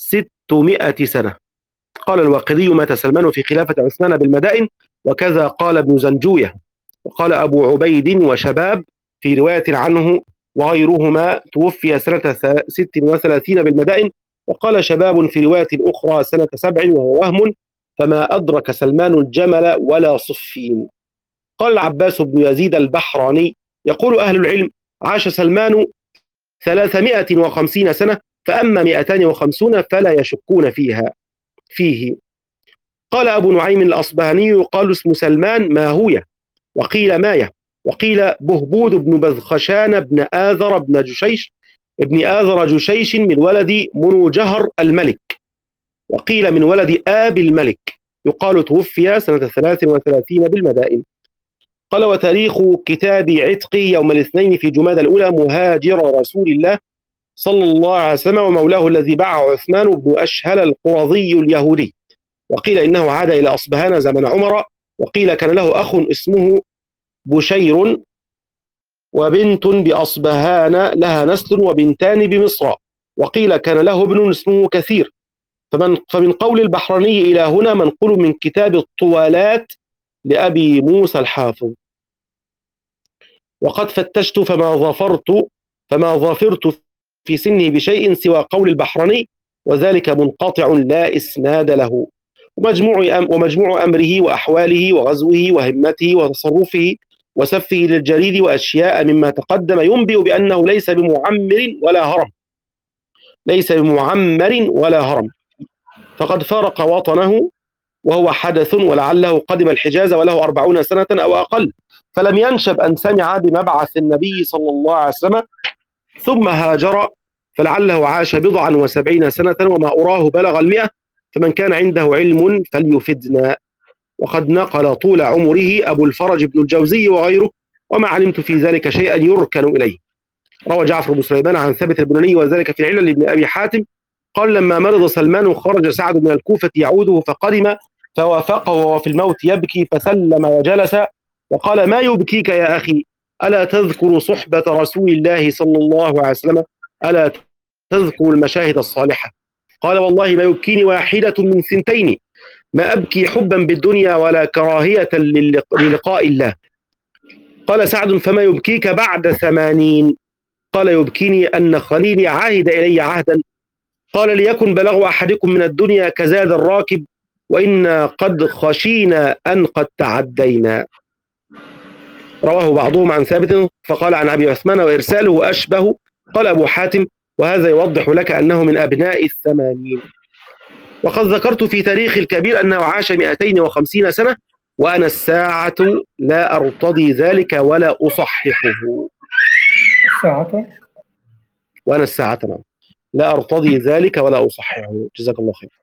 ستمائة سنة. قال الواقدي مات سلمان في خلافة عثمان بالمدائن، وكذا قال ابن زنجوية. وقال أبو عبيد وشباب في رواية عنه وغيرهما توفي سنة ست وثلاثين بالمدائن، وقال شباب في رواية أخرى سنة سبع وهو وهم، فما أدرك سلمان الجمل ولا صفين. قال العباس بن يزيد البحراني يقول أهل العلم عاش سلمان ثلاثمائة وخمسين سنة، فأما مئتان وخمسون فلا يشكون فيها فيه. قال أبو نعيم الأصبهاني يقال اسم سلمان ماهوية، وقيل ماية، وقيل بهبود بن بذخشان بن آذر بن جشيش ابن آذر جشيش من ولد منوجهر الملك، وقيل من ولد آب الملك، يقال توفي سنة ثلاث وثلاثين بالمدائن. قال وتاريخ كتاب عتقي يوم الاثنين في جمادى الأولى مهاجر رسول الله صلى الله عليه وسلم ومولاه الذي باعه عثمان بن أشهل القرظي اليهودي، وقيل إنه عاد إلى أصبهان زمن عمر، وقيل كان له أخ اسمه بشير وبنت بأصبهان لها نسل وبنتان بمصر، وقيل كان له ابن اسمه كثير. فمن, فمن قول البحراني إلى هنا منقول من كتاب الطوالات لأبي موسى الحافظ. وقد فتشت فما ظفرت فما ظفرت في سنه بشيء سوى قول البحراني، وذلك منقطع لا إسناد له. ومجموع, أم ومجموع أمره وأحواله وغزوه وهمته وتصرفه وسفه للجريد وأشياء مما تقدم ينبئ بأنه ليس بمعمر ولا هرم ليس بمعمر ولا هرم فقد فارق وطنه وهو حدث، ولعله قدم الحجاز وله أربعون سنة أو أقل، فلم ينشب أن سمع بمبعث النبي صلى الله عليه وسلم، ثم هاجر فلعله عاش بضعا وسبعين سنة وما أراه بلغ المئة، فمن كان عنده علم فليفدنا. وقد نقل طول عمره أبو الفرج بن الجوزي وغيره، وما علمت في ذلك شيئا يركن إليه. روى جعفر بن سليمان عن ثابت البناني وذلك في العلل لابن أبي حاتم قال لما مرض سلمان خرج سعد من الكوفة يعوده فقدم فوافقه وهو في الموت يبكي فسلم وجلس وقال ما يبكيك يا أخي؟ ألا تذكر صحبة رسول الله صلى الله عليه وسلم؟ ألا تذكر المشاهد الصالحة؟ قال والله ما يبكيني واحدة من ثنتين، ما أبكي حبا بالدنيا ولا كراهية للقاء الله. قال سعد فما يبكيك بعد ثمانين؟ قال يبكيني أن خليلي عاهد إلي عهدا، قال ليكن بلغ أحدكم من الدنيا كزاد الراكب وإنا قد خشينا أن قد تعدينا. رواه بعضهم عن ثابت فقال عن أبي عثمان وإرساله أشبه. قال أبو حاتم وهذا يوضح لك أنه من أبناء الثمانين. وقد ذكرت في تاريخ الكبير أنه عاش مئتين وخمسين سنة وأنا الساعة لا أرتضي ذلك ولا أصححه.
الساعة
وأنا الساعة نعم لا أرتضي ذلك ولا أصححه. جزاك الله خير.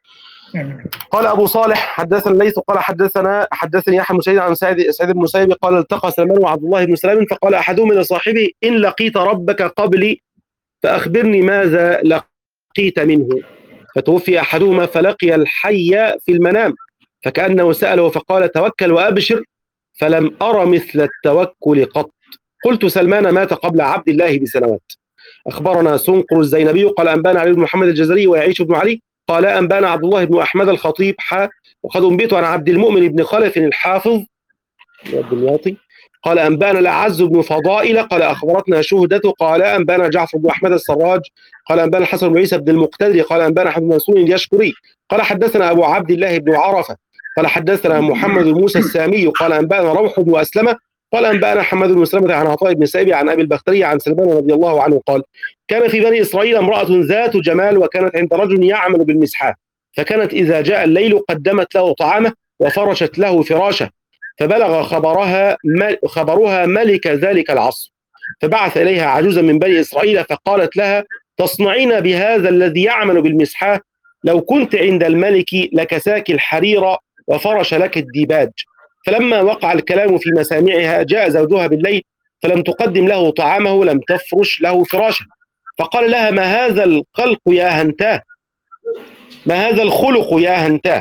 قال أبو صالح حدثنا الليث قال حدثنا حدثني يحيى بن سعيد عن سعيد سعيد بن المسيب قال التقى سلمان وعبد الله بن سلام فقال أحدهم لصاحبه إن لقيت ربك قبلي فأخبرني ماذا لقيت منه، فتوفي أحدهما فلقي الحي في المنام فكأنه سأله فقال توكل وأبشر فلم أر مثل التوكل قط. قلت سلمان مات قبل عبد الله بسنوات. أخبرنا سنقر الزينبي قال أنبانا علي بن محمد الجزري ويعيش بن علي قال أنبانا عبد الله بن أحمد الخطيب حا وقد أنبئت عن عبد المؤمن بن خلف الحافظ الدمياطي قال أنبانا الأعز بن فضائل قال أخبرتنا شهدة قال أنبانا جعفر بن أحمد السراج قال أنبانا الحسن بن عيسى بن المقتدر قال أنبانا حبيب منصور اليشكري قال حدثنا أبو عبد الله بن عرفة قال حدثنا محمد بن موسى السامي قال أنبانا روح بن أسلمة قال أنبانا حماد بن سلمة عن عطاء بن سائب عن أبي البختري عن سلمان رضي الله عنه قال كان في بني إسرائيل امرأة ذات جمال وكانت عند رجل يعمل بالمسحاه، فكانت إذا جاء الليل قدمت له طعامه وفرشت له فراشه، فبلغ خبرها خبرها ملك ذلك العصر، فبعث إليها عجوزا من بني إسرائيل فقالت لها تصنعين بهذا الذي يعمل بالمسحاه؟ لو كنت عند الملك لكساك الحرير وفرش لك الديباج. فلما وقع الكلام في مسامعها جاء زوجها بالليل فلم تقدم له طعامه لم تفرش له فراشه، فقال لها ما هذا الخلق يا هنتاه، ما هذا الخلق يا هنتاه؟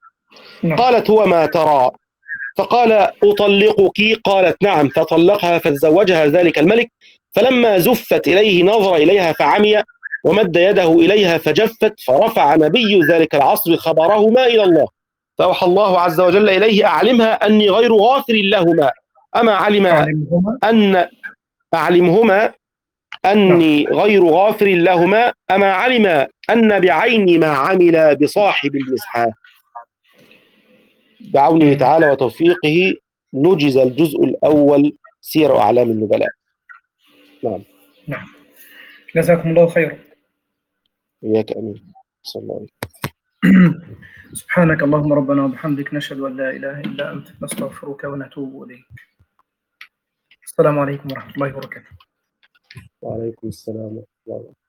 قالت هو ما ترى. فقال أطلقك؟ قالت نعم، فطلقها فتزوجها ذلك الملك، فلما زفت إليه نظر إليها فعمي ومد يده إليها فجفت، فرفع نبي ذلك العصر خبرهما إلى الله، فأوحى الله عز وجل إليه أعلمها أني غير غافر لهما، أما علم أن أعلمهما أني غير غافر لهما أما علم أن بعين ما عمل بصاحب المسحاه. بعونه تعالى وتوفيقه نجز الجزء الأول سير أعلام النبلاء. نعم
نعم جزاكم الله خيرا.
إياك أمين. صلى الله عليه
سبحانك اللهم ربنا وبحمدك نشهد أن لا إله إلا أنت نستغفرك ونتوب إليك. السلام عليكم ورحمة الله وبركاته.
وعليكم السلام ورحمة الله وبركاته.